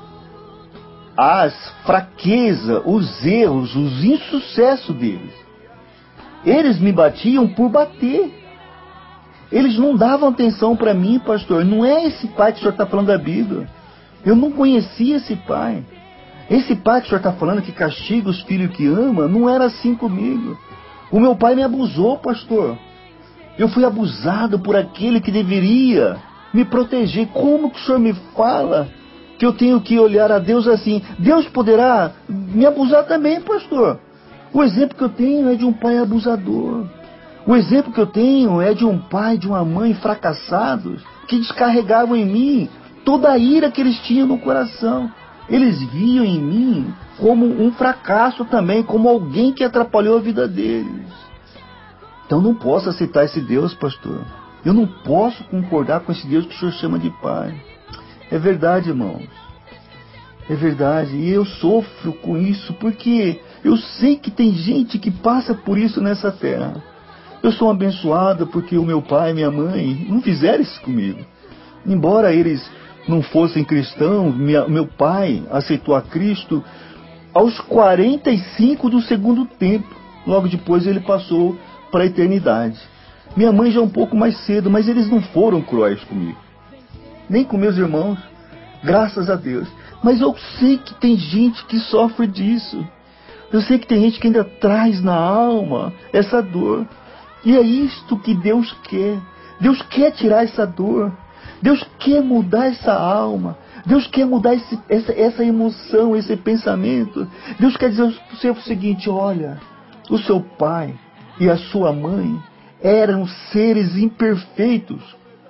as fraquezas, os erros, os insucessos deles. Eles me batiam por bater. Eles não davam atenção para mim, pastor. Não é esse pai que o senhor está falando da Bíblia. Eu não conhecia esse pai. Esse pai que o senhor está falando que castiga os filhos que ama, não era assim comigo. O meu pai me abusou, pastor. Eu fui abusado por aquele que deveria me proteger. Como que o senhor me fala que eu tenho que olhar a Deus assim? Deus poderá me abusar também, pastor. O exemplo que eu tenho é de um pai abusador. O exemplo que eu tenho é de um pai, de uma mãe fracassados, que descarregavam em mim toda a ira que eles tinham no coração. Eles viam em mim como um fracasso também, como alguém que atrapalhou a vida deles. Então eu não posso aceitar esse Deus, pastor. Eu não posso concordar com esse Deus que o senhor chama de Pai. É verdade, irmãos. É verdade. E eu sofro com isso porque eu sei que tem gente que passa por isso nessa terra. Eu sou abençoada porque o meu pai e minha mãe não fizeram isso comigo. Embora eles não fossem cristãos, minha, meu pai aceitou a Cristo aos quarenta e cinco do segundo tempo. Logo depois ele passou para a eternidade. Minha mãe já um pouco mais cedo, mas eles não foram cruéis comigo. Nem com meus irmãos. Graças a Deus. Mas eu sei que tem gente que sofre disso. Eu sei que tem gente que ainda traz na alma essa dor. E é isto que Deus quer. Deus quer tirar essa dor. Deus quer mudar essa alma. Deus quer mudar esse, essa, essa emoção, esse pensamento. Deus quer dizer para você o seguinte: olha, o seu pai e a sua mãe eram seres imperfeitos.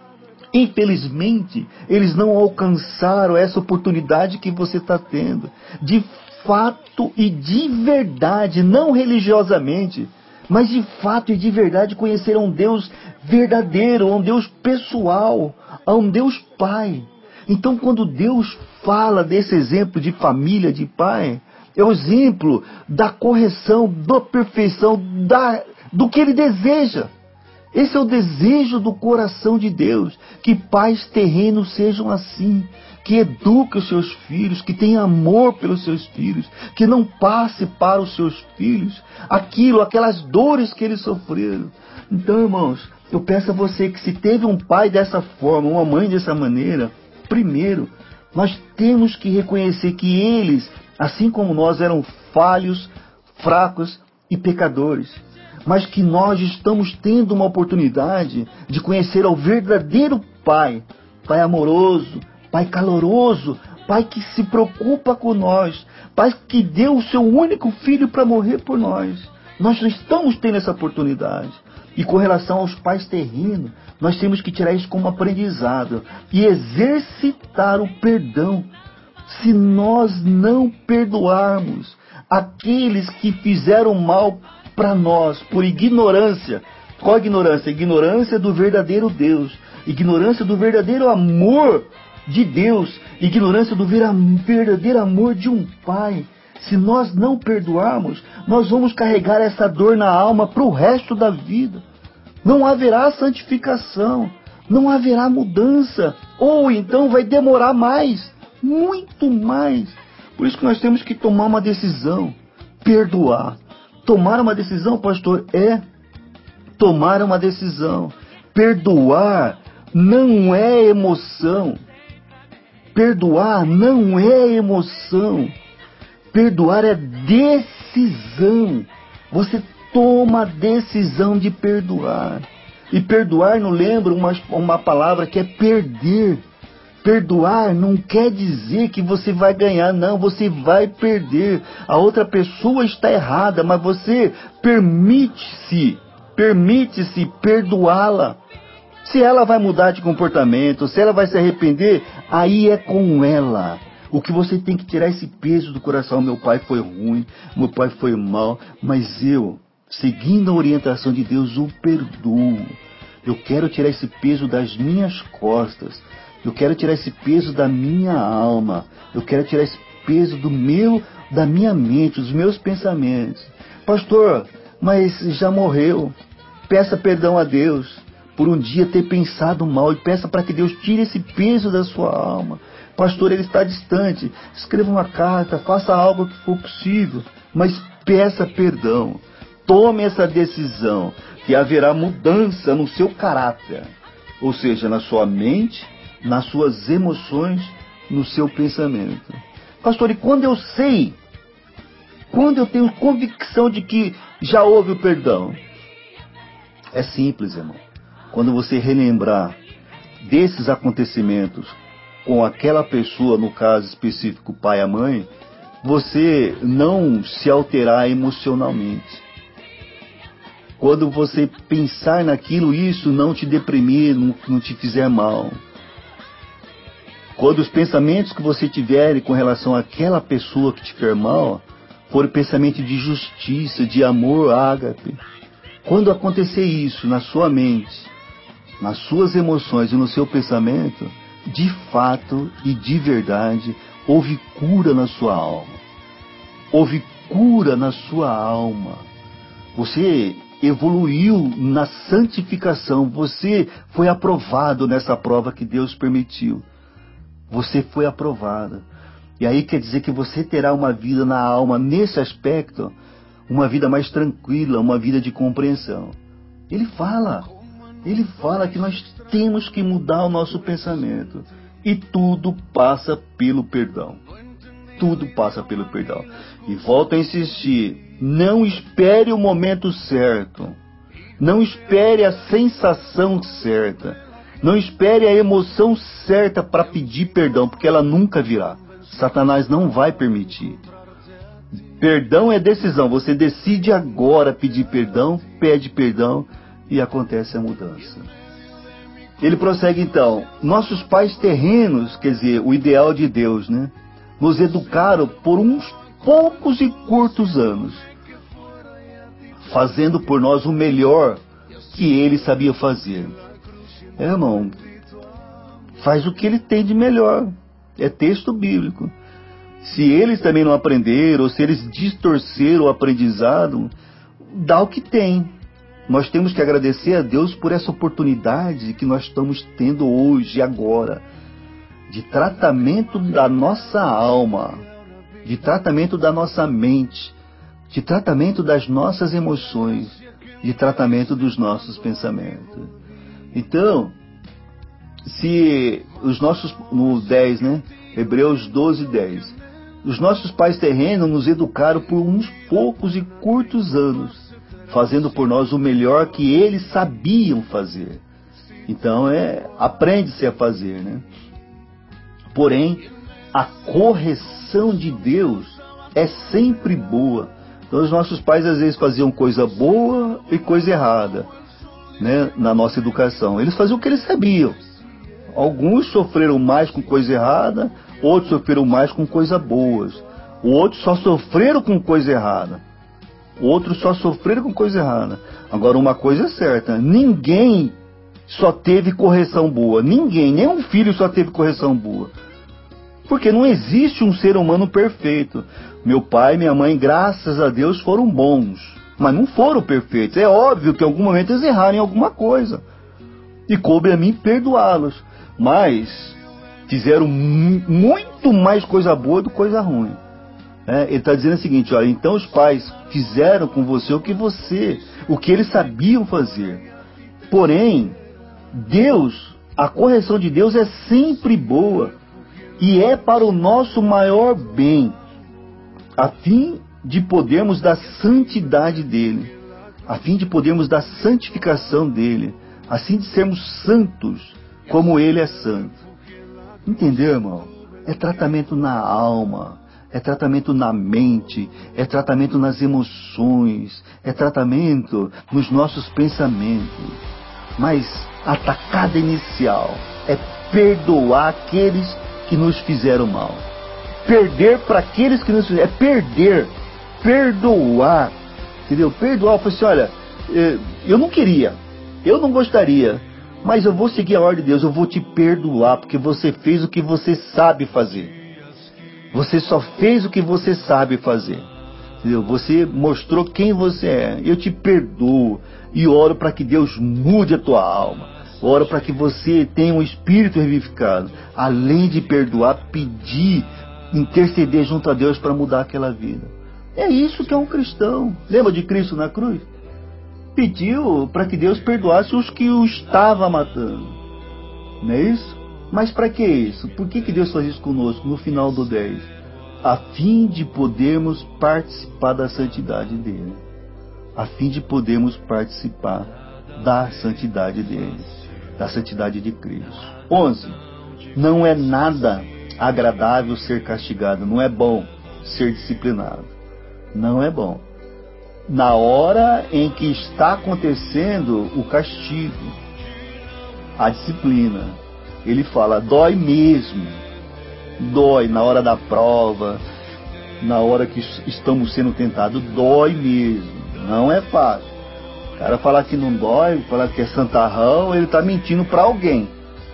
Infelizmente, eles não alcançaram essa oportunidade que você está tendo. De fato e de verdade, não religiosamente, mas de fato e de verdade conhecer um Deus verdadeiro, um Deus pessoal, um Deus Pai. Então, quando Deus fala desse exemplo de família, de pai, é o exemplo da correção, da perfeição, da, do que Ele deseja. Esse é o desejo do coração de Deus, que pais terrenos sejam assim, que eduquem os seus filhos, que tenham amor pelos seus filhos, que não passe para os seus filhos aquilo, aquelas dores que eles sofreram. Então, irmãos, eu peço a você que se teve um pai dessa forma, uma mãe dessa maneira, primeiro, nós temos que reconhecer que eles, assim como nós, eram falhos, fracos e pecadores. Mas que nós estamos tendo uma oportunidade de conhecer ao verdadeiro Pai. Pai amoroso, Pai caloroso, Pai que se preocupa com nós, Pai que deu o seu único filho para morrer por nós. Nós não estamos tendo essa oportunidade. E com relação aos pais terrenos, nós temos que tirar isso como aprendizado e exercitar o perdão. Se nós não perdoarmos aqueles que fizeram mal para nós, por ignorância. Qual ignorância? Ignorância do verdadeiro Deus. Ignorância do verdadeiro amor de Deus. Ignorância do verdadeiro amor de um pai. Se nós não perdoarmos, nós vamos carregar essa dor na alma para o resto da vida. Não haverá santificação. Não haverá mudança. Ou então vai demorar mais. Muito mais. Por isso que nós temos que tomar uma decisão. Perdoar. Tomar uma decisão, pastor, é tomar uma decisão. Perdoar não é emoção. Perdoar não é emoção. Perdoar é decisão. Você toma a decisão de perdoar. E perdoar não lembra uma, uma palavra que é perder. Perdoar não quer dizer que você vai ganhar, não, você vai perder. A outra pessoa está errada, mas você permite-se, permite-se perdoá-la. Se ela vai mudar de comportamento, se ela vai se arrepender, aí é com ela. O que você tem que tirar esse peso do coração: meu pai foi ruim, meu pai foi mal, mas eu, seguindo a orientação de Deus, o perdoo. Eu quero tirar esse peso das minhas costas. Eu quero tirar esse peso da minha alma. Eu quero tirar esse peso do meu, da minha mente, dos meus pensamentos. Pastor, mas já morreu. Peça perdão a Deus por um dia ter pensado mal e peça para que Deus tire esse peso da sua alma. Pastor, ele está distante. Escreva uma carta, faça algo que for possível, mas peça perdão. Tome essa decisão, que haverá mudança no seu caráter, ou seja, na sua mente, nas suas emoções, no seu pensamento. Pastor, e quando eu sei, quando eu tenho convicção de que já houve o perdão? É simples, irmão. Quando você relembrar desses acontecimentos com aquela pessoa, no caso específico, o pai e a mãe, você não se alterar emocionalmente. Quando você pensar naquilo, isso não te deprimir, não, não te fizer mal. Quando os pensamentos que você tiver com relação àquela pessoa que te fez mal forem pensamentos de justiça, de amor, ágape. Quando acontecer isso na sua mente, nas suas emoções e no seu pensamento, de fato e de verdade, houve cura na sua alma. Houve cura na sua alma. Você evoluiu na santificação, você foi aprovado nessa prova que Deus permitiu. Você foi aprovado. E aí quer dizer que você terá uma vida na alma, nesse aspecto, uma vida mais tranquila, uma vida de compreensão. Ele fala, ele fala que nós temos que mudar o nosso pensamento. E tudo passa pelo perdão. Tudo passa pelo perdão. E volto a insistir, não espere o momento certo. Não espere a sensação certa. Não espere a emoção certa para pedir perdão, porque ela nunca virá. Satanás não vai permitir. Perdão é decisão. Você decide agora pedir perdão, pede perdão e acontece a mudança. Ele prossegue então. Nossos pais terrenos, quer dizer, o ideal de Deus, né? Nos educaram por uns poucos e curtos anos, fazendo por nós o melhor que ele sabia fazer. É, irmão, faz o que ele tem de melhor. É texto bíblico. Se eles também não aprenderam, ou se eles distorceram o aprendizado, dá o que tem. Nós temos que agradecer a Deus por essa oportunidade que nós estamos tendo hoje, agora, de tratamento da nossa alma, de tratamento da nossa mente, de tratamento das nossas emoções, de tratamento dos nossos pensamentos. Então, se os nossos, no dez, né? Hebreus doze, dez. Os nossos pais terrenos nos educaram por uns poucos e curtos anos, fazendo por nós o melhor que eles sabiam fazer. Então, é, aprende-se a fazer, né? Porém, a correção de Deus é sempre boa. Então, os nossos pais às vezes faziam coisa boa e coisa errada, né, na nossa educação. Eles faziam o que eles sabiam. Alguns sofreram mais com coisa errada, outros sofreram mais com coisas boas. Outros só sofreram com coisa errada. Outros só sofreram com coisa errada. Agora, uma coisa é certa, ninguém só teve correção boa. Ninguém, nenhum filho só teve correção boa. Porque não existe um ser humano perfeito. Meu pai e minha mãe, graças a Deus, foram bons, mas não foram perfeitos. É óbvio que em algum momento eles erraram em alguma coisa. E coube a mim perdoá-los. Mas fizeram muito mais coisa boa do que coisa ruim. É, ele está dizendo o seguinte, olha, então os pais fizeram com você o que você, o que eles sabiam fazer. Porém, Deus, a correção de Deus é sempre boa e é para o nosso maior bem, a fim de podermos dar santidade dele, a fim de podermos dar santificação dele, assim de sermos santos como ele é santo. Entendeu, irmão? É tratamento na alma, é tratamento na mente, é tratamento nas emoções, é tratamento nos nossos pensamentos. Mas a tacada inicial é perdoar aqueles que nos fizeram mal. Perder para aqueles que nos fizeram, é perder, perdoar, entendeu? Perdoar, eu falei assim, olha, eu não queria, eu não gostaria, mas eu vou seguir a ordem de Deus, eu vou te perdoar, porque você fez o que você sabe fazer. Você só fez o que você sabe fazer. Entendeu? Você mostrou quem você é. Eu te perdoo e oro para que Deus mude a tua alma. Oro para que você tenha um espírito revivificado. Além de perdoar, pedir, interceder junto a Deus para mudar aquela vida. É isso que é um cristão. Lembra de Cristo na cruz? Pediu para que Deus perdoasse os que o estavam matando. Não é isso? Mas para que isso? Por que, que Deus faz isso conosco no final do dez? A fim de podermos participar da santidade dele. A fim de podermos participar da santidade dele. Da santidade de Cristo. onze. Não é nada agradável ser castigado. Não é bom ser disciplinado. Não é bom. Na hora em que está acontecendo o castigo, a disciplina, ele fala, dói mesmo, dói na hora da prova, na hora que estamos sendo tentados, dói mesmo, não é fácil. O cara falar que não dói, falar que é santarrão, ele está mentindo para alguém,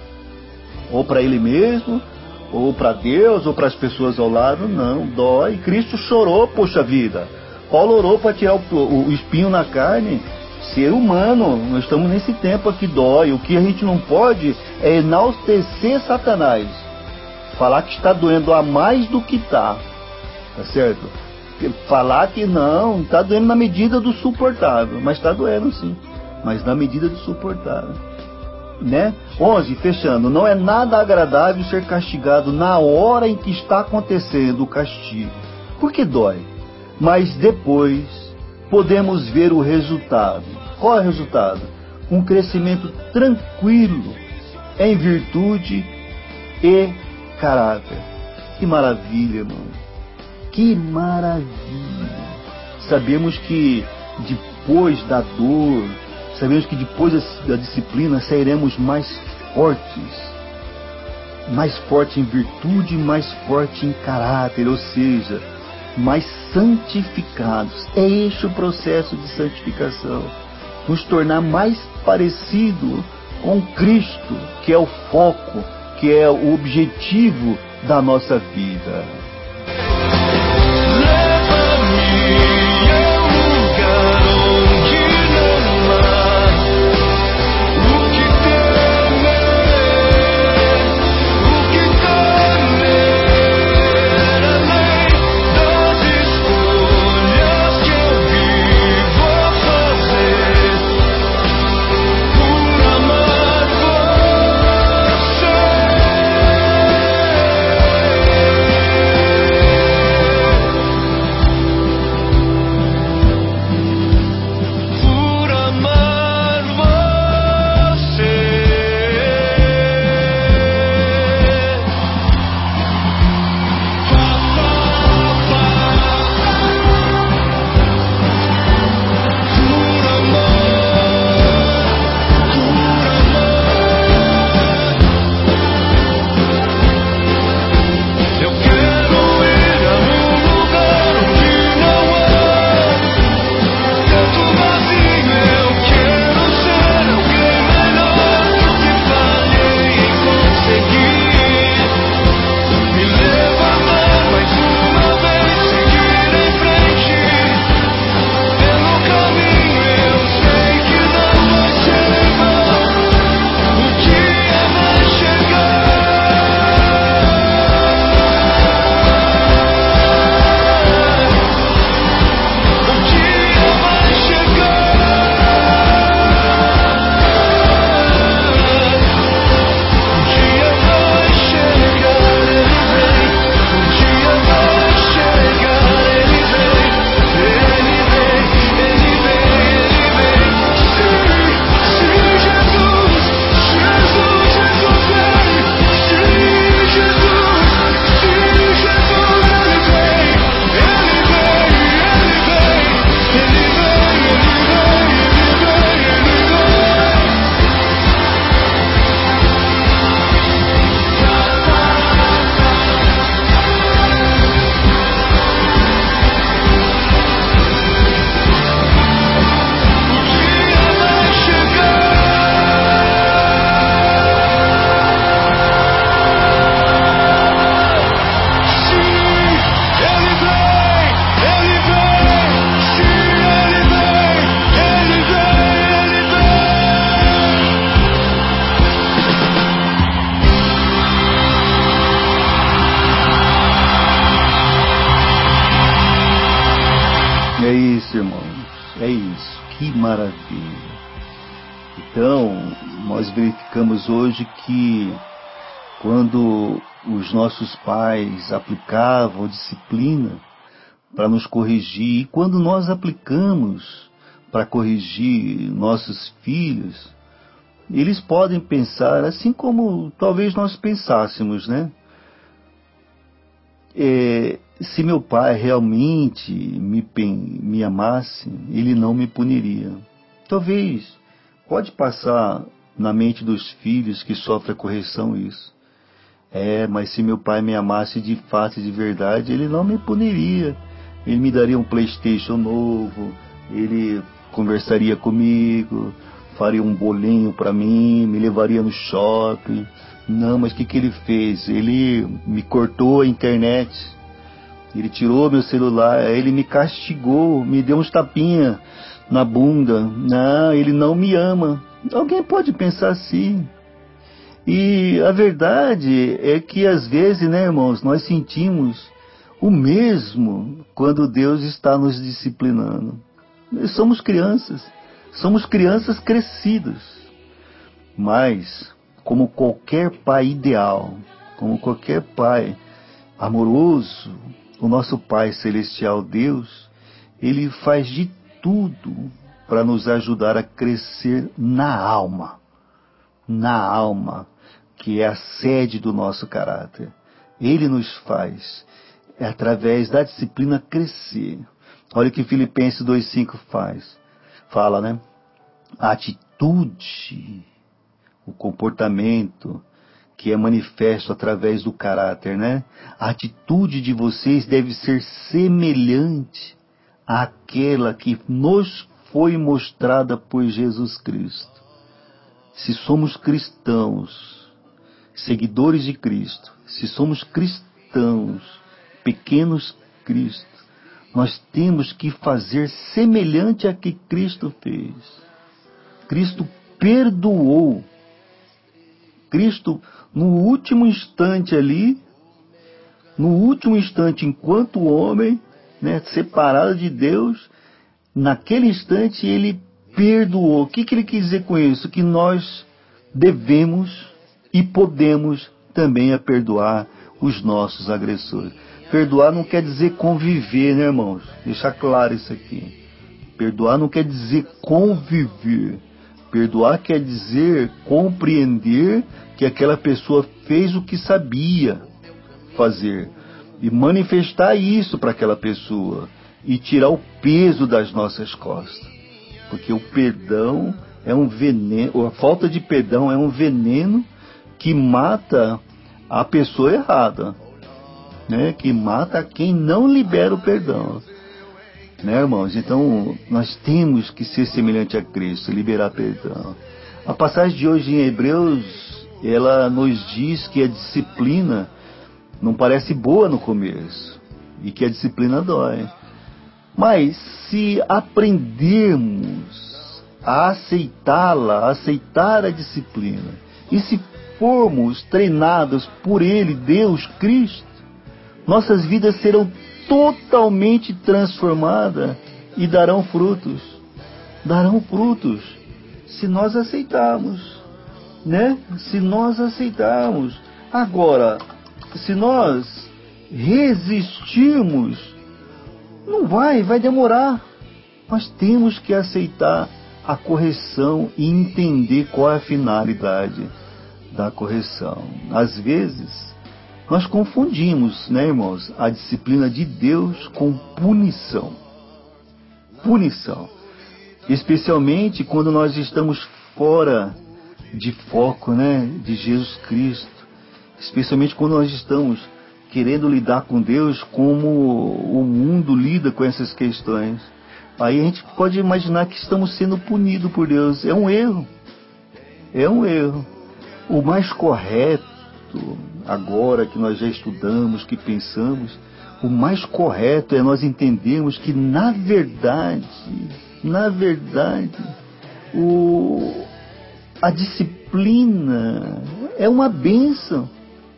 ou para ele mesmo, ou para Deus, ou para as pessoas ao lado. Não, dói. Cristo chorou, poxa vida. Paulo orou para tirar o, o espinho na carne, ser humano, nós estamos nesse tempo aqui, dói. O que a gente não pode é enaltecer Satanás, falar que está doendo a mais do que está, tá certo? Falar que não, está doendo na medida do suportável, mas está doendo sim, mas na medida do suportável, né? onze, fechando, não é nada agradável ser castigado na hora em que está acontecendo o castigo, porque dói, mas depois podemos ver o resultado. Qual é o resultado? Um crescimento tranquilo em virtude e caráter. Que maravilha, irmão. Que maravilha. Sabemos que depois da dor, sabemos que depois da disciplina sairemos mais fortes. Mais forte em virtude, mais forte em caráter, ou seja, mais santificados. É este o processo de santificação. Nos tornar mais parecido com Cristo, que é o foco, que é o objetivo da nossa vida. É isso, irmãos, é isso, que maravilha. Então, nós verificamos hoje que quando os nossos pais aplicavam disciplina para nos corrigir, e quando nós aplicamos para corrigir nossos filhos, eles podem pensar assim como talvez nós pensássemos, né? É, se meu pai realmente me, me amasse, ele não me puniria. Talvez, pode passar na mente dos filhos que sofrem a correção isso. É, mas se meu pai me amasse de fato e de verdade, ele não me puniria. Ele me daria um PlayStation novo, ele conversaria comigo, faria um bolinho para mim, me levaria no shopping. Não, mas o que, que ele fez? Ele me cortou a internet, ele tirou meu celular, ele me castigou, me deu uns tapinha, na bunda. Não, ele não me ama. Alguém pode pensar assim. E a verdade é que às vezes, né, irmãos, nós sentimos o mesmo quando Deus está nos disciplinando. Nós somos crianças, somos crianças crescidas. Mas, como qualquer pai ideal, como qualquer pai amoroso, o nosso Pai Celestial Deus, Ele faz de tudo para nos ajudar a crescer na alma. Na alma, que é a sede do nosso caráter. Ele nos faz, é através da disciplina, crescer. Olha o que Filipenses dois cinco faz. Fala, né? A atitude, o comportamento que é manifesto através do caráter, né? A atitude de vocês deve ser semelhante àquela que nos foi mostrada por Jesus Cristo. Se somos cristãos, seguidores de Cristo, se somos cristãos, pequenos Cristo, nós temos que fazer semelhante a que Cristo fez. Cristo perdoou. Cristo, no último instante ali, no último instante, enquanto homem, né, separado de Deus, naquele instante ele perdoou. O que, que ele quis dizer com isso? Que nós devemos e podemos também a perdoar os nossos agressores. Perdoar não quer dizer conviver, né, irmãos? Deixar claro isso aqui. Perdoar não quer dizer conviver. Perdoar quer dizer compreender que aquela pessoa fez o que sabia fazer e manifestar isso para aquela pessoa e tirar o peso das nossas costas. Porque o perdão é um veneno, a falta de perdão é um veneno que mata a pessoa errada, né? Que mata quem não libera o perdão, né, irmãos? Então nós temos que ser semelhante a Cristo, liberar perdão. A passagem de hoje em Hebreus, ela nos diz que a disciplina não parece boa no começo e que a disciplina dói. Mas se aprendermos a aceitá-la, a aceitar a disciplina, e se formos treinados por Ele, Deus, Cristo, nossas vidas serão totalmente transformadas e darão frutos. Darão frutos se nós aceitarmos, né? Se nós aceitarmos. Agora, se nós resistirmos, não vai, vai demorar. Nós temos que aceitar a correção e entender qual é a finalidade da correção. Às vezes, nós confundimos, né, irmãos, a disciplina de Deus com punição. Punição. Especialmente quando nós estamos fora de foco, né, de Jesus Cristo. Especialmente quando nós estamos querendo lidar com Deus como o mundo lida com essas questões. Aí a gente pode imaginar que estamos sendo punidos por Deus. É um erro. É um erro. O mais correto, agora que nós já estudamos, que pensamos, o mais correto é nós entendermos que, na verdade, na verdade, o, a disciplina é uma bênção.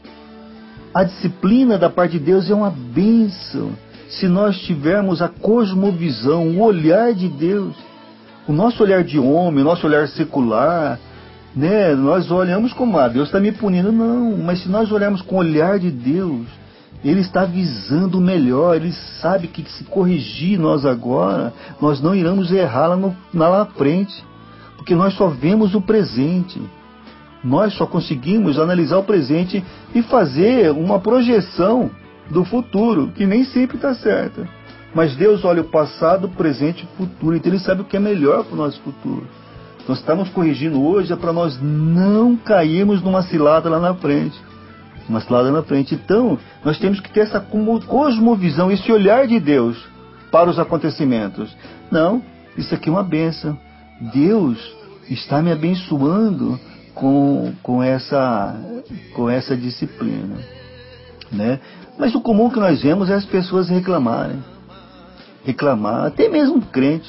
A disciplina da parte de Deus é uma bênção. Se nós tivermos a cosmovisão, o olhar de Deus, o nosso olhar de homem, o nosso olhar secular, né, nós olhamos como, ah, Deus está me punindo. Não, mas se nós olharmos com o olhar de Deus, Ele está visando o melhor. Ele sabe que se corrigir nós agora, nós não iremos errar lá, no, lá na frente, porque nós só vemos o presente. Nós só conseguimos analisar o presente e fazer uma projeção do futuro, que nem sempre está certa. Mas Deus olha o passado, o presente e o futuro, então Ele sabe o que é melhor para o nosso futuro. Nós estamos corrigindo hoje é para nós não cairmos numa cilada lá na frente. Uma cilada na frente. Então, nós temos que ter essa cosmovisão, esse olhar de Deus para os acontecimentos. Não, isso aqui é uma bênção. Deus está me abençoando com, com, essa, com essa disciplina, né? Mas o comum que nós vemos é as pessoas reclamarem. Reclamar, até mesmo crente,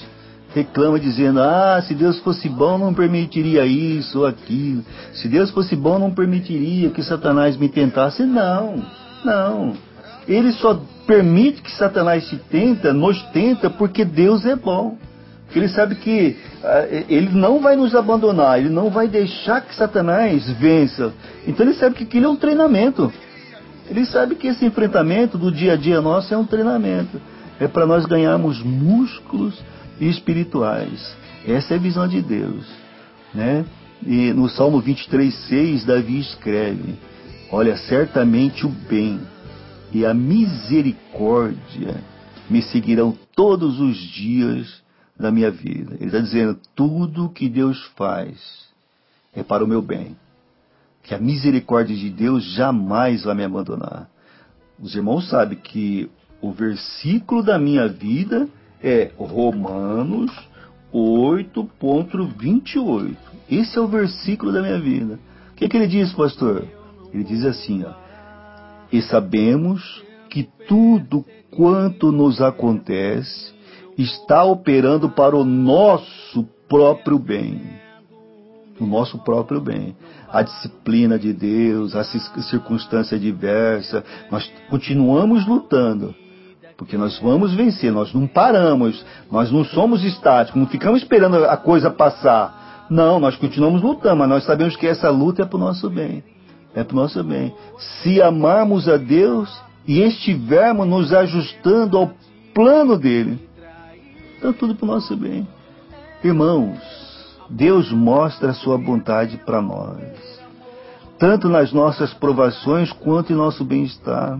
reclama dizendo, ah, se Deus fosse bom não permitiria isso ou aquilo. Se Deus fosse bom não permitiria que Satanás me tentasse. Não, não. Ele só permite que Satanás te tenta, nos tenta, porque Deus é bom. Porque ele sabe que uh, ele não vai nos abandonar, ele não vai deixar que Satanás vença. Então ele sabe que aquilo é um treinamento. Ele sabe que esse enfrentamento do dia a dia nosso é um treinamento. É para nós ganharmos músculos espirituais. Essa é a visão de Deus, né? E no Salmo vinte e três, seis, Davi escreve, olha, certamente o bem e a misericórdia me seguirão todos os dias da minha vida. Ele está dizendo, tudo que Deus faz é para o meu bem. Que a misericórdia de Deus jamais vai me abandonar. Os irmãos sabem que o versículo da minha vida é Romanos oito, vinte e oito. Esse é o versículo da minha vida. O que, é que ele diz, pastor? Ele diz assim, ó, e sabemos que tudo quanto nos acontece está operando para o nosso próprio bem. O nosso próprio bem. A disciplina de Deus, a circunstância adversa, nós continuamos lutando. Porque nós vamos vencer, nós não paramos, nós não somos estáticos, não ficamos esperando a coisa passar. Não, nós continuamos lutando, mas nós sabemos que essa luta é para o nosso bem. É para o nosso bem. Se amarmos a Deus e estivermos nos ajustando ao plano dele, então tudo para o nosso bem. Irmãos, Deus mostra a sua vontade para nós, tanto nas nossas provações quanto em nosso bem-estar.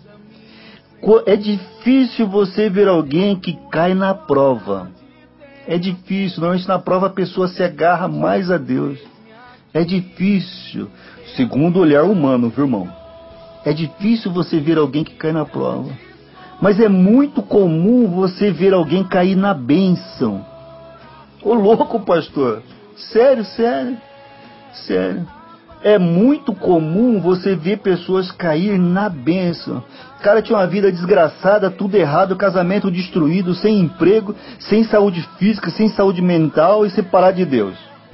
É difícil você ver alguém que cai na prova. É difícil, normalmente na prova a pessoa se agarra mais a Deus. É difícil, segundo o olhar humano, viu, irmão? É difícil você ver alguém que cai na prova. Mas é muito comum você ver alguém cair na bênção. Ô louco, pastor! Sério, sério, sério. É muito comum você ver pessoas cair na bênção. O cara tinha uma vida desgraçada, tudo errado, casamento destruído, sem emprego, sem saúde física, sem saúde mental e separado de Deus.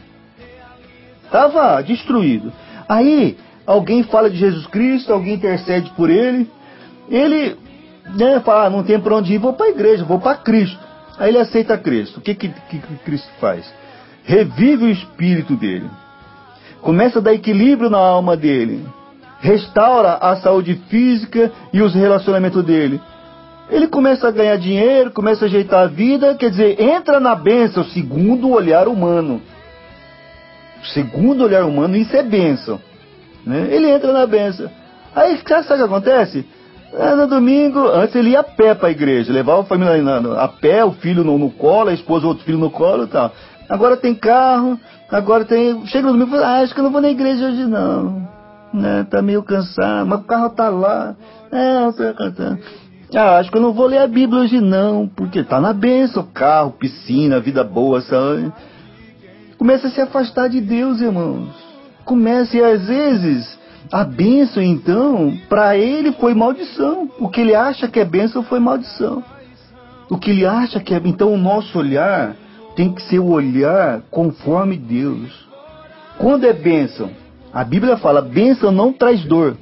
Estava destruído. Aí, alguém fala de Jesus Cristo, alguém intercede por ele. Ele, né, fala, ah, não tem para onde ir, vou para a igreja, vou para Cristo. Aí ele aceita Cristo. O que, que, que Cristo faz? Revive o espírito dele. Começa a dar equilíbrio na alma dele. Restaura a saúde física e os relacionamentos dele. Ele começa a ganhar dinheiro, começa a ajeitar a vida, quer dizer, entra na bênção, segundo o olhar humano. Segundo o olhar humano, isso é bênção. Né? Ele entra na bênção. Aí, sabe o que acontece? No domingo, antes ele ia a pé para a igreja, levava a família a pé, o filho no, no colo, a esposa, o outro filho no colo e tal. Agora tem carro, agora tem... Chega no domingo e fala, ah, acho que eu não vou na igreja hoje não. Né? Tá meio cansado, mas o carro tá lá. É, eu tô cantando. Ah, acho que eu não vou ler a Bíblia hoje não, porque tá na bênção, carro, piscina, vida boa, sabe? Começa a se afastar de Deus, irmãos. Começa, e às vezes, a bênção, então, para ele foi maldição. O que ele acha que é bênção foi maldição. O que ele acha que é... Então, o nosso olhar tem que ser o olhar conforme Deus. Quando é bênção? A Bíblia fala, bênção não traz dor.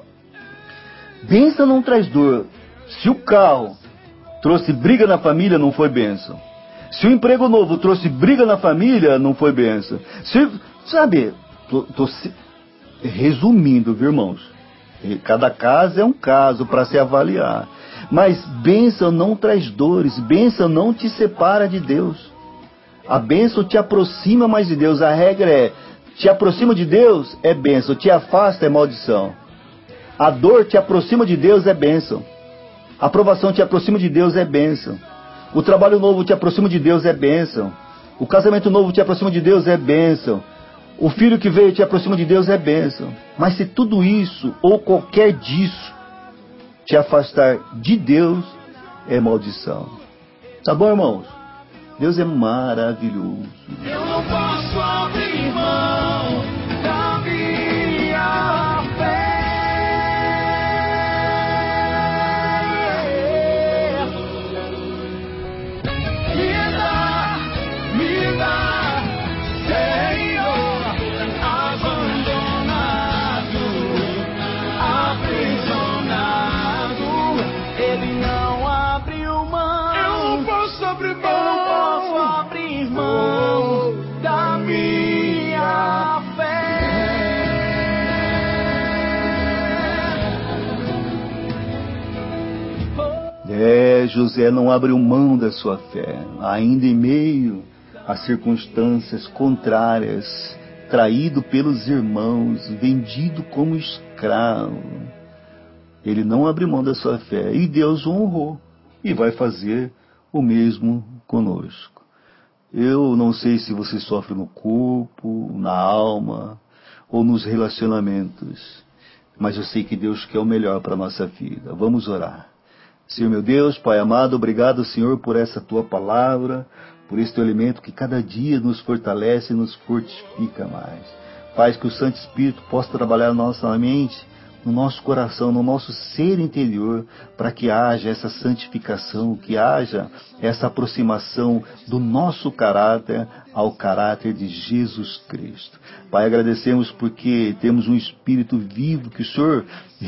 Bênção não traz dor. Se o carro trouxe briga na família, não foi bênção. Se o emprego novo trouxe briga na família, não foi bênção. Se, sabe, tô, tô se, resumindo, viu, irmãos? Cada caso é um caso para se avaliar. Mas bênção não traz dores. Bênção não te separa de Deus. A bênção te aproxima mais de Deus. A regra é, te aproxima de Deus, é bênção. Te afasta, é maldição. A dor te aproxima de Deus, é bênção. A aprovação te aproxima de Deus, é bênção. O trabalho novo te aproxima de Deus, é bênção. O casamento novo te aproxima de Deus, é bênção. O filho que veio te aproxima de Deus, é bênção. Mas se tudo isso, ou qualquer disso, te afastar de Deus, é maldição. Tá bom, irmãos? Deus é maravilhoso. Eu não posso abrir mão da minha fé. Me dá José não abriu mão da sua fé, ainda em meio a circunstâncias contrárias, traído pelos irmãos, vendido como escravo. Ele não abriu mão da sua fé e Deus o honrou e vai fazer o mesmo conosco. Eu não sei se você sofre no corpo, na alma ou nos relacionamentos, mas eu sei que Deus quer o melhor para a nossa vida. Vamos orar. Senhor meu Deus, Pai amado, obrigado, Senhor, por essa Tua palavra, por este alimento que cada dia nos fortalece e nos fortifica mais. Faz que o Santo Espírito possa trabalhar na nossa mente, no nosso coração, no nosso ser interior, para que haja essa santificação, que haja essa aproximação do nosso caráter ao caráter de Jesus Cristo. Pai, agradecemos porque temos um Espírito vivo, que o Senhor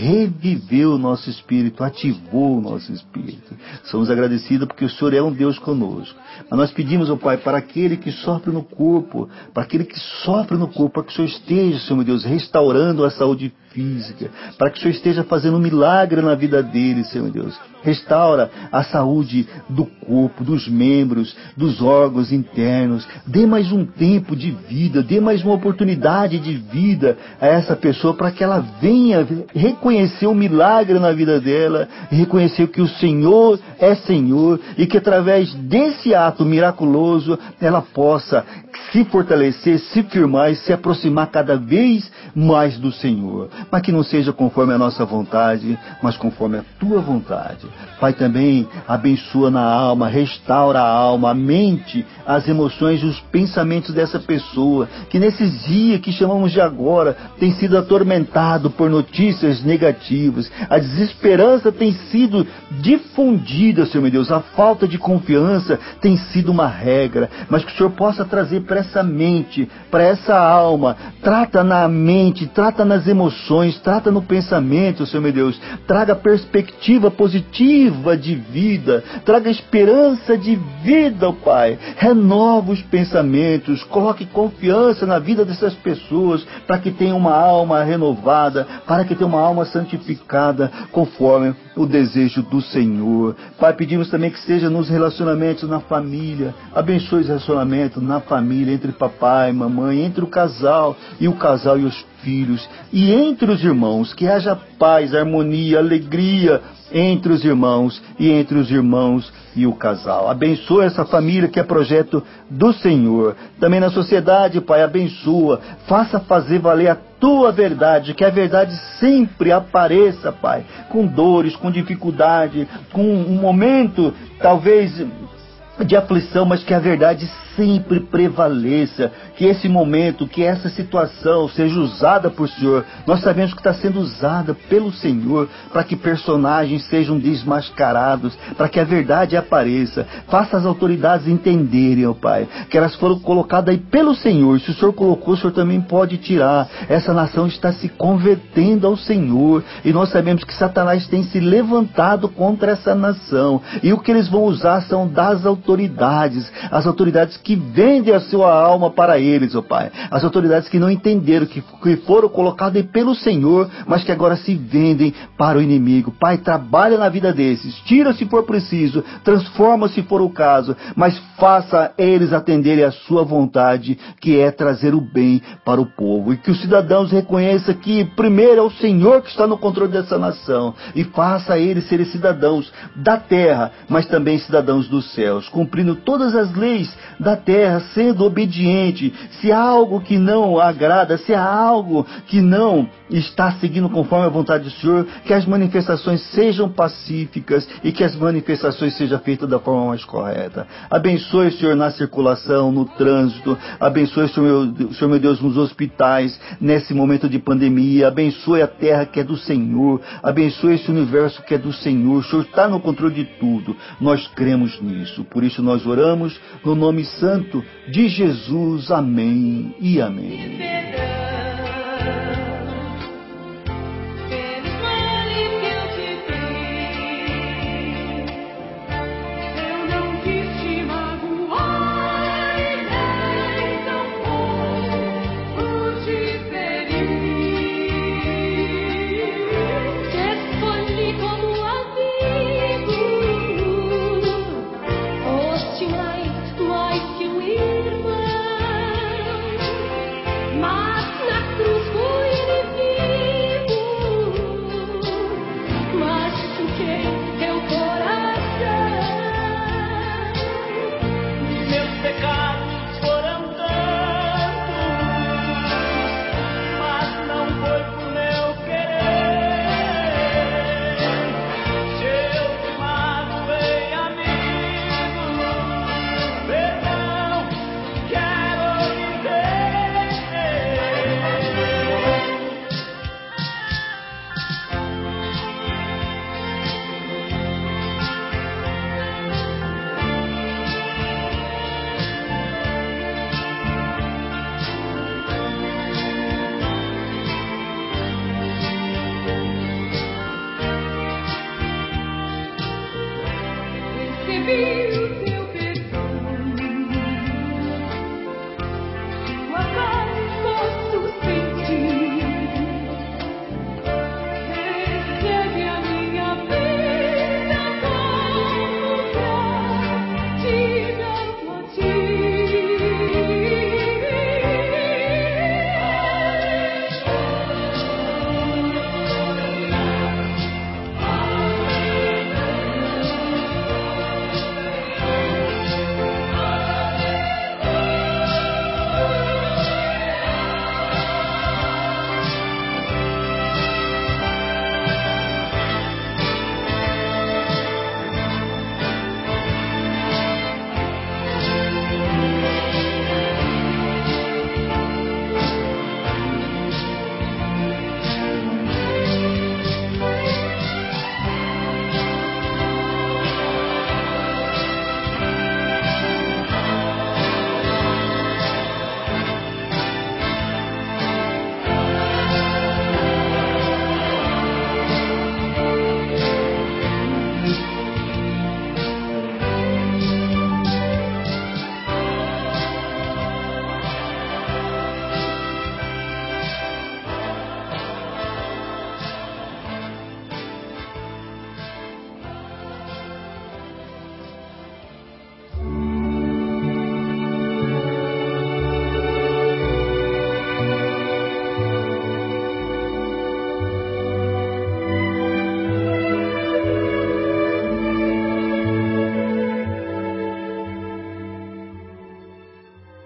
reviveu o nosso Espírito, ativou o nosso Espírito. Somos agradecidos porque o Senhor é um Deus conosco. Mas nós pedimos, ó Pai, para aquele que sofre no corpo, para aquele que sofre no corpo, para que o Senhor esteja, Senhor meu Deus, restaurando a saúde física, para que o Senhor esteja fazendo um milagre na vida dele, Senhor meu Deus. Restaura a saúde do corpo, dos membros, dos órgãos internos. Dê mais um tempo de vida, dê mais uma oportunidade de vida a essa pessoa para que ela venha reconhecer o milagre na vida dela, reconhecer que o Senhor é Senhor e que através desse ato miraculoso ela possa se fortalecer, se firmar e se aproximar cada vez mais do Senhor. Mas que não seja conforme a nossa vontade, mas conforme a Tua vontade. Pai, também abençoa na alma, restaura a alma, a mente, as emoções e os pensamentos dessa pessoa, que nesses dias que chamamos de agora, tem sido atormentado por notícias negativas. A desesperança tem sido difundida, Senhor meu Deus. A falta de confiança tem sido uma regra. Mas que o Senhor possa trazer para essa mente, para essa alma, trata na mente, trata nas emoções, trata no pensamento, Senhor meu Deus. Traga perspectiva positiva de vida, traga esperança de vida, Pai. Renova os pensamentos, coloque confiança na vida dessas pessoas, para que tenham uma alma renovada, para que tenham uma alma santificada, conforme o desejo do Senhor. Pai, pedimos também que seja nos relacionamentos na família, abençoe os relacionamentos na família, entre papai e mamãe, entre o casal e o casal e os filhos, e entre os irmãos, que haja paz, harmonia, alegria entre os irmãos e entre os irmãos e o casal. Abençoa essa família que é projeto do Senhor. Também na sociedade, Pai, abençoa, faça fazer valer a Tua verdade, que a verdade sempre apareça, Pai, com dores, com dificuldade, com um momento talvez de aflição, mas que a verdade sempre prevaleça, que esse momento, que essa situação seja usada por Senhor. Nós sabemos que está sendo usada pelo Senhor para que personagens sejam desmascarados, para que a verdade apareça. Faça as autoridades entenderem, ó Pai, que elas foram colocadas aí pelo Senhor. Se o Senhor colocou, o Senhor também pode tirar. Essa nação está se convertendo ao Senhor e nós sabemos que Satanás tem se levantado contra essa nação, e o que eles vão usar são das autoridades, as autoridades que que vendem a sua alma para eles, ó Pai. As autoridades que não entenderam, que, que foram colocadas pelo Senhor, mas que agora se vendem para o inimigo. Pai, trabalha na vida desses, tira se for preciso, transforma se for o caso, mas faça eles atenderem a sua vontade, que é trazer o bem para o povo. E que os cidadãos reconheçam que primeiro é o Senhor que está no controle dessa nação, e faça eles serem cidadãos da terra, mas também cidadãos dos céus, cumprindo todas as leis da terra, sendo obediente. Se há algo que não agrada, se há algo que não está seguindo conforme a vontade do Senhor, que as manifestações sejam pacíficas e que as manifestações sejam feitas da forma mais correta. Abençoe, Senhor, na circulação, no trânsito. Abençoe, Senhor meu, Senhor meu Deus, nos hospitais, nesse momento de pandemia. Abençoe a terra que é do Senhor. Abençoe esse universo que é do Senhor. O Senhor está no controle de tudo. Nós cremos nisso. Por isso nós oramos no nome santo de Jesus. Amém e amém.